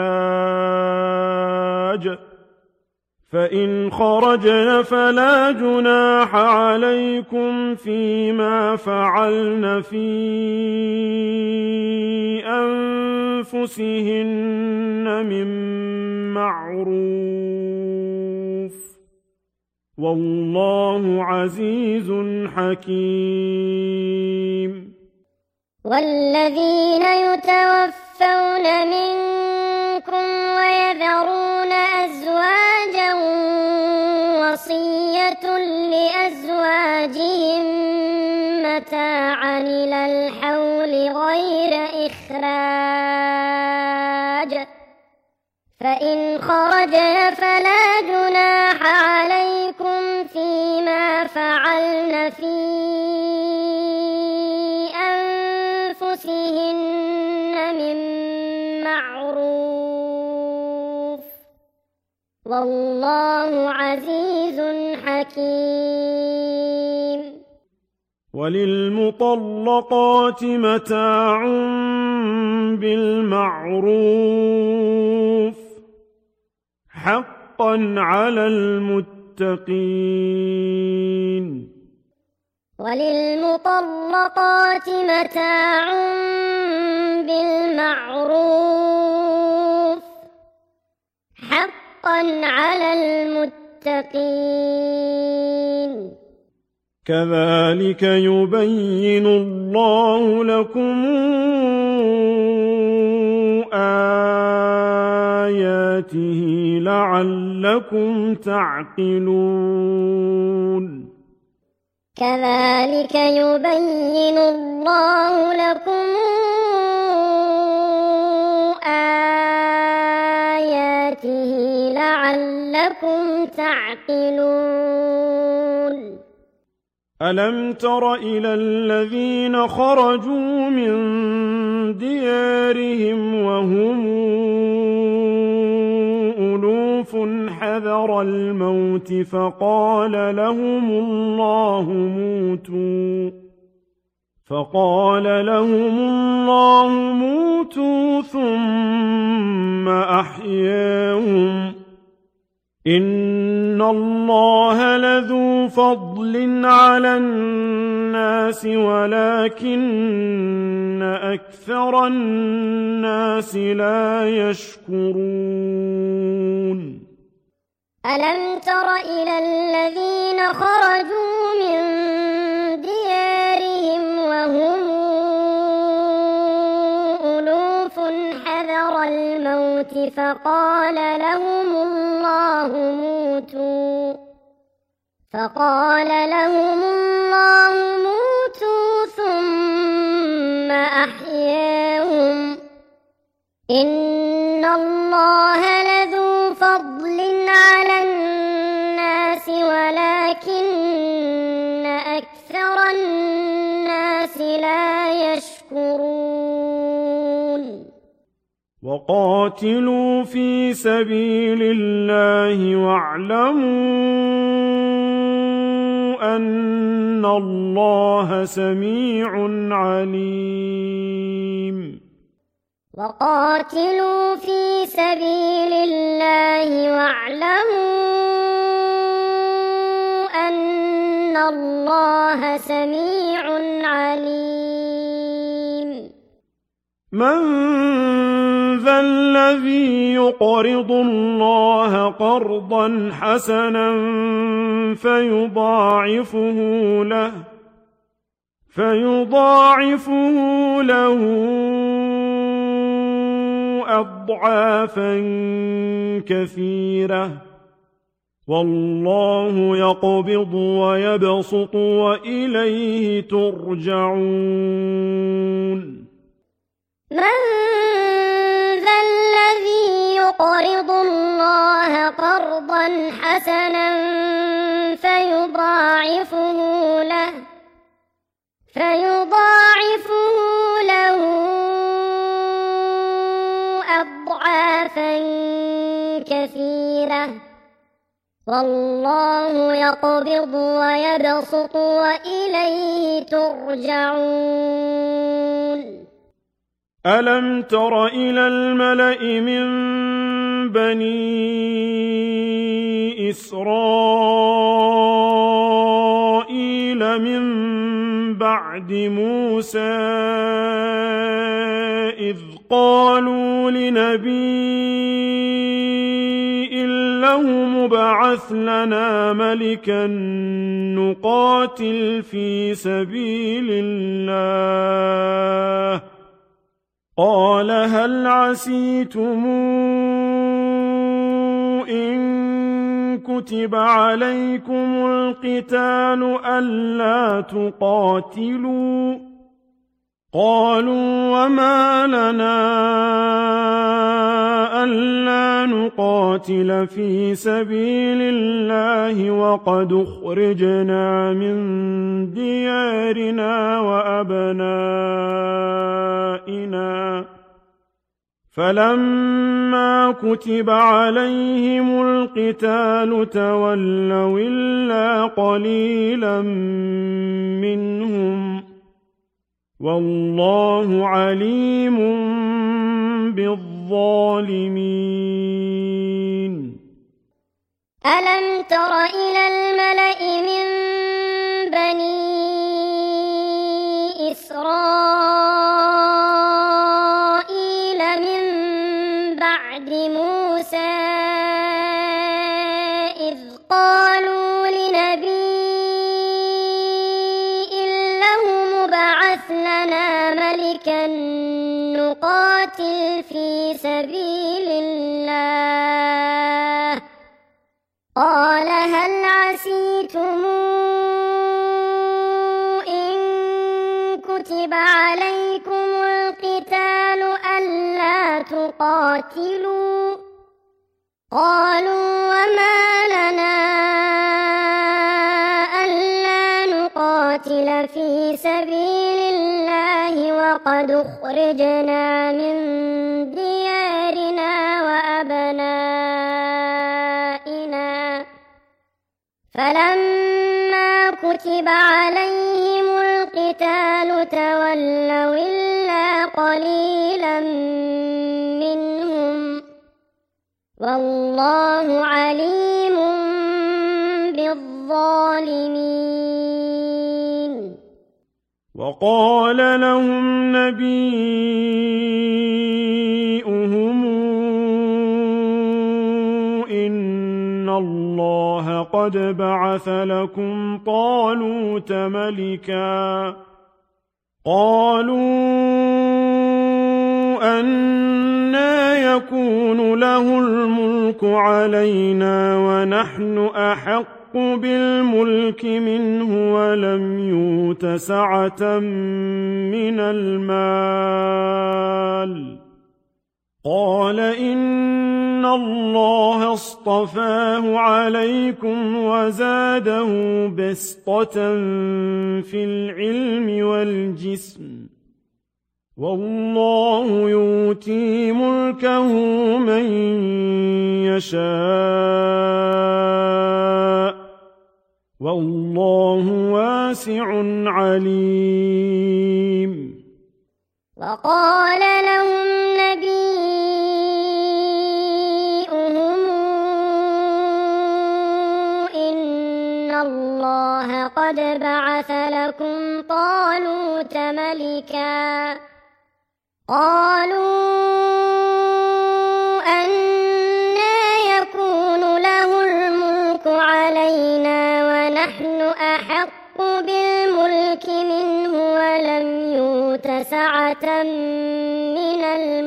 إخراج فإن خرجن فلا جناح عليكم فيما فعلن في أنفسهن من معروف والله عزيز حكيم والذين يتوفون منكم ويذرون أزواجا وصية لأزواجهم متاعا إلى الحول غير إخراج فإن خرجن فلا جناح عليكم فيما فعلن في أنفسهن من معروف والله عزيز حكيم وللمطلقات متاع بالمعروف حقا على المتقين وللمطلقات متاع بالمعروف حقا على المتقين كذلك يبين الله لكم آياته لعلكم تعقلون كذلك يبين الله لكم آياته لعلكم تعقلون ألم تر إلى الذين خرجوا من ديارهم وهم ألوف حذر الموت فقال لهم الله موتوا ثم أحياهم إن الله لذو فضل على الناس ولكن أكثر الناس لا يشكرون ألم تر إلى الذين خرجوا من ديارهم وهم ألوف حذر الموت فقال لهم الله موتوا ثم أحياهم إن الله لذو فضل على الناس ولكن أكثر الناس لا يشكرون وقاتلوا في سبيل الله واعلموا أن الله سميع عليم وقاتلوا في سبيل الله واعلموا أن الله سميع عليم من ذا الذي يقرض الله قرضا حسنا فيضاعفه له أضعافا كثيرة والله يقبض ويبسط وإليه ترجعون من ذا الذي يقرض الله قرضا حسنا فيضاعفه له أضعافا كثيرة والله يقبض ويبسط وإليه ترجعون ألم تر إلى الملأ من بني إسرائيل من بعد موسى إذ قالوا لنبي له مبعث لنا ملكا نقاتل في سبيل الله قال هل عسيتم إن كتب عليكم القتال ألا تقاتلوا قالوا وما لنا ألا نقاتل في سبيل الله وقد أخرجنا من ديارنا وأبنائنا فلما كتب عليهم القتال تولوا إلا قليلا منهم والله عليم بالظالمين ألم تر إلى الملأ من بني إسرائيل من بعد موسى إذ قالوا لنبي له مبعث لنا ملكا نقاتل في سبيل الله قال هل عسيتم إن كتب عليكم القتال ألا تقاتلوا قالوا وما لنا ألا نقاتل في سبيل الله وقد أخرجنا من ديارنا وأبنائنا فلما كتب عليهم القتال تولوا إلا قليلا منهم والله عليم بالظالمين وقال لهم نبيهم إن الله قد بعث لكم طالوت ملكا قالوا أنى يكون له الملك علينا ونحن أحق بالملك منه ولم يؤت سعة من المال قال إن الله اصطفاه عليكم وزاده بسطة في العلم والجسم والله يؤتي ملكه من يشاء والله واسع عليم وقال لهم نبيهم إن الله قد بعث لكم طالوت ملكا قالوا أنى يكون له الملك علينا ونحن أحق بالملك منه ولم يؤت سعة من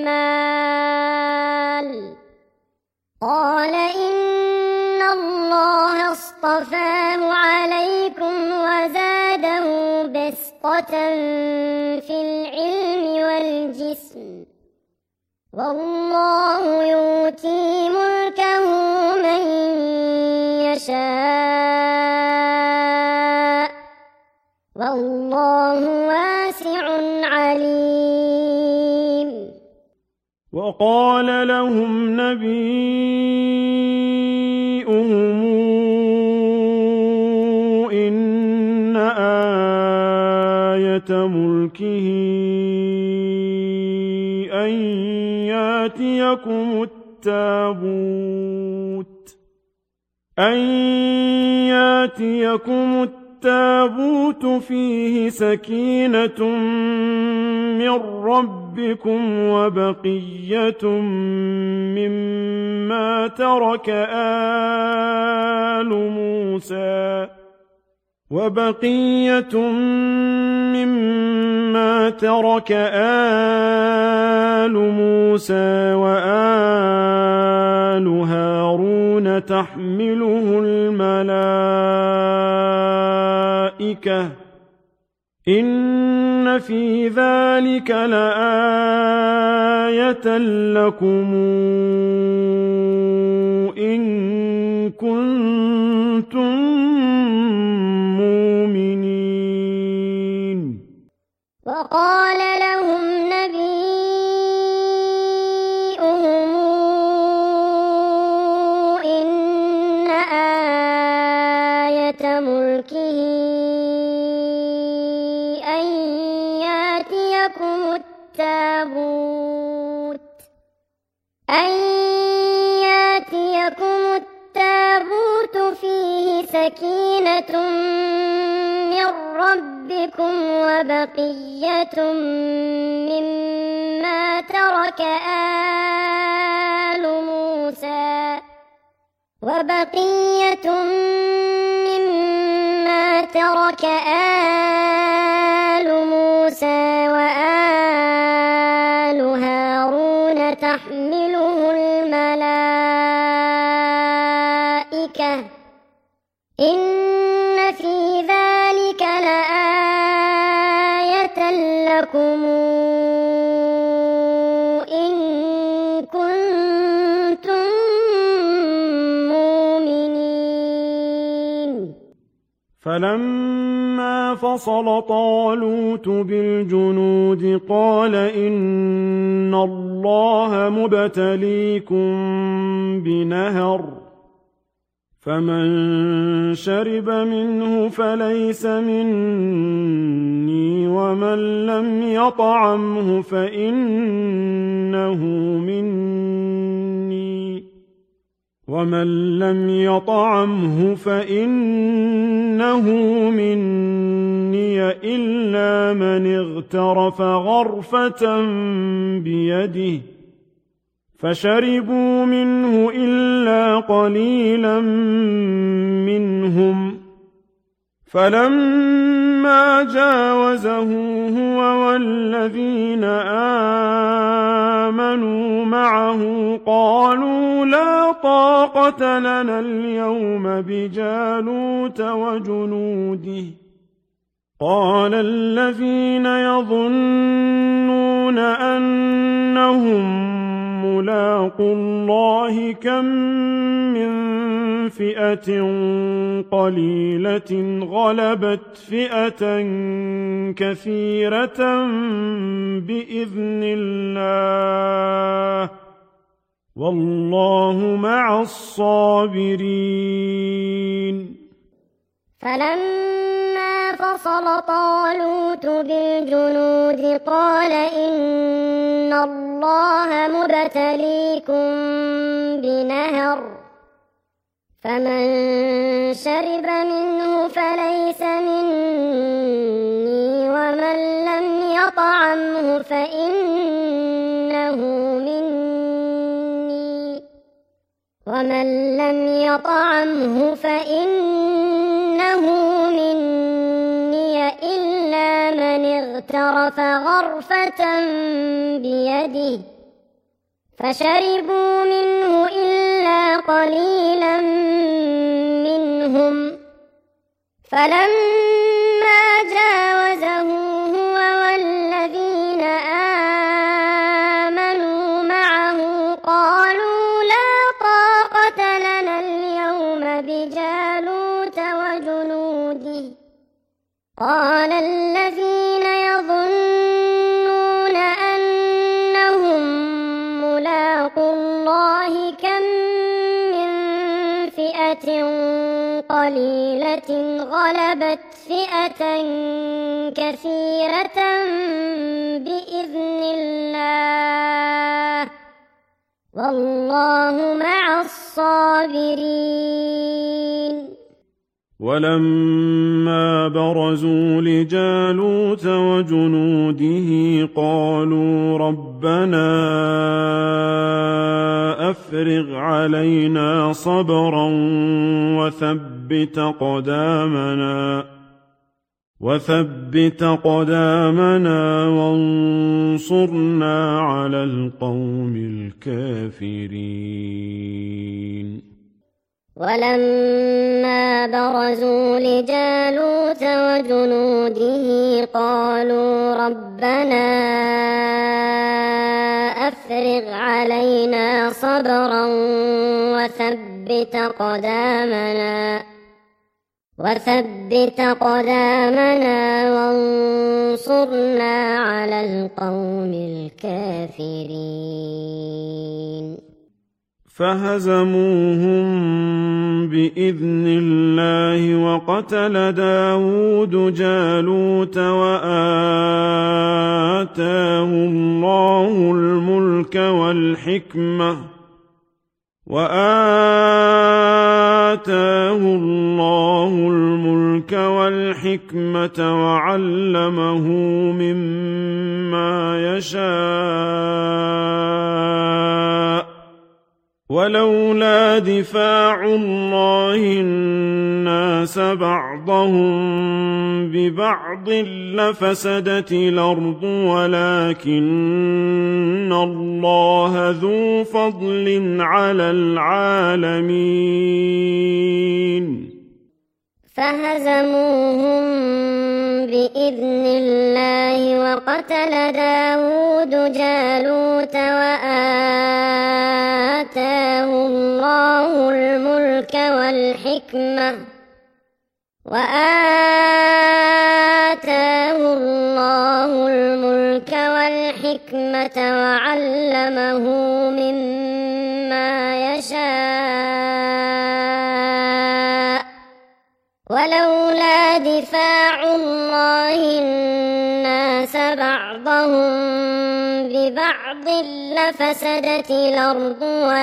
المال قال إن الله اصطفاه عليكم وزاده بسطة في العلم والجسم والله يؤتي ملكه من يشاء والله واسع عليم. وقال لهم نبيهم إن آية ملكه أن ياتيكم التابوت فيه سكينة من ربكم وبقية مما ترك آل موسى وآل هارون تحمله الملائكة إن في ذلك لآية لكم إن كنتم مؤمنين. وقال لهم نبيهم إن آية ملكه أن ياتيكم التابوت فيه سكينة من ربكم وبقية مما ترك آل موسى وآل هارون تحمله الملائكة إن في ذلك لآية لكم إن كنتم مؤمنين. فلما فصل طالوت بالجنود قال إن الله مبتليكم بنهر فمن شرب منه فليس مني ومن لم يطعمه فإنه مني إلا من اغترف غرفة بيده فشربوا منه إلا قليلا منهم فلما جاوزه هو والذين آمنوا معه قالوا لا طاقة لنا اليوم بجالوت وجنوده قال الذين يظنون أنهم ملاقو الله كم من فئة قليلة غلبت فئة كثيرة بإذن الله والله مع الصابرين. فلما فصل طالوت بالجنود قال إن الله مبتليكم بنهر فمن شرب منه فليس مني ومن لم يطعمه ومن لم يطعمه فإنه مني إلا من اغترف غرفة بيده فشربوا منه إلا قليلا منهم فلما جاوزه هو والذين آمنوا معه قالوا لا طاقة لنا اليوم بجالوت وجنوده قال الذين يظنون أنهم ملاقو الله كم من فئة قليلة غلبت فئة كثيرة بإذن الله والله مع الصابرين. ولما برزوا لجالوت وجنوده قالوا ربنا أفرغ علينا صبرا وثبت قدامنا وانصرنا على القوم الكافرين. ولما برزوا لجالوت وجنوده قالوا ربنا أفرغ علينا صبرا وثبت قدامنا وانصرنا على القوم الكافرين. فهزموهم بإذن الله وقتل داود جالوت وآتاه الله الملك والحكمة وعلمه مما يشاء ولولا دفاع الله الناس بعضهم ببعض لفسدت الأرض ولكن الله ذو فضل على العالمين. فهزموهم بإذن الله وقتل داود جالوت وآتاه الله الملك والحكمة وعلمه مما يشاء ولولا دفاع الله الناس بعضهم ببعض لفسدت الأرض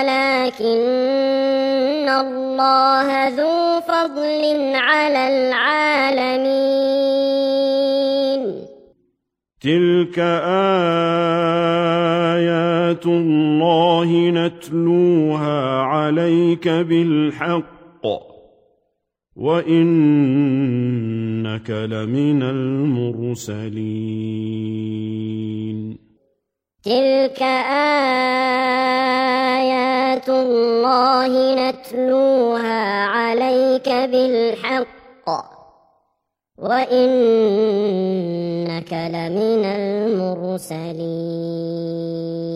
ولكن الله ذو فضل على العالمين. تلك آيات الله نتلوها عليك بالحق وإنك لمن المرسلين. تلك آيات الله نتلوها عليك بالحق وإنك لمن المرسلين.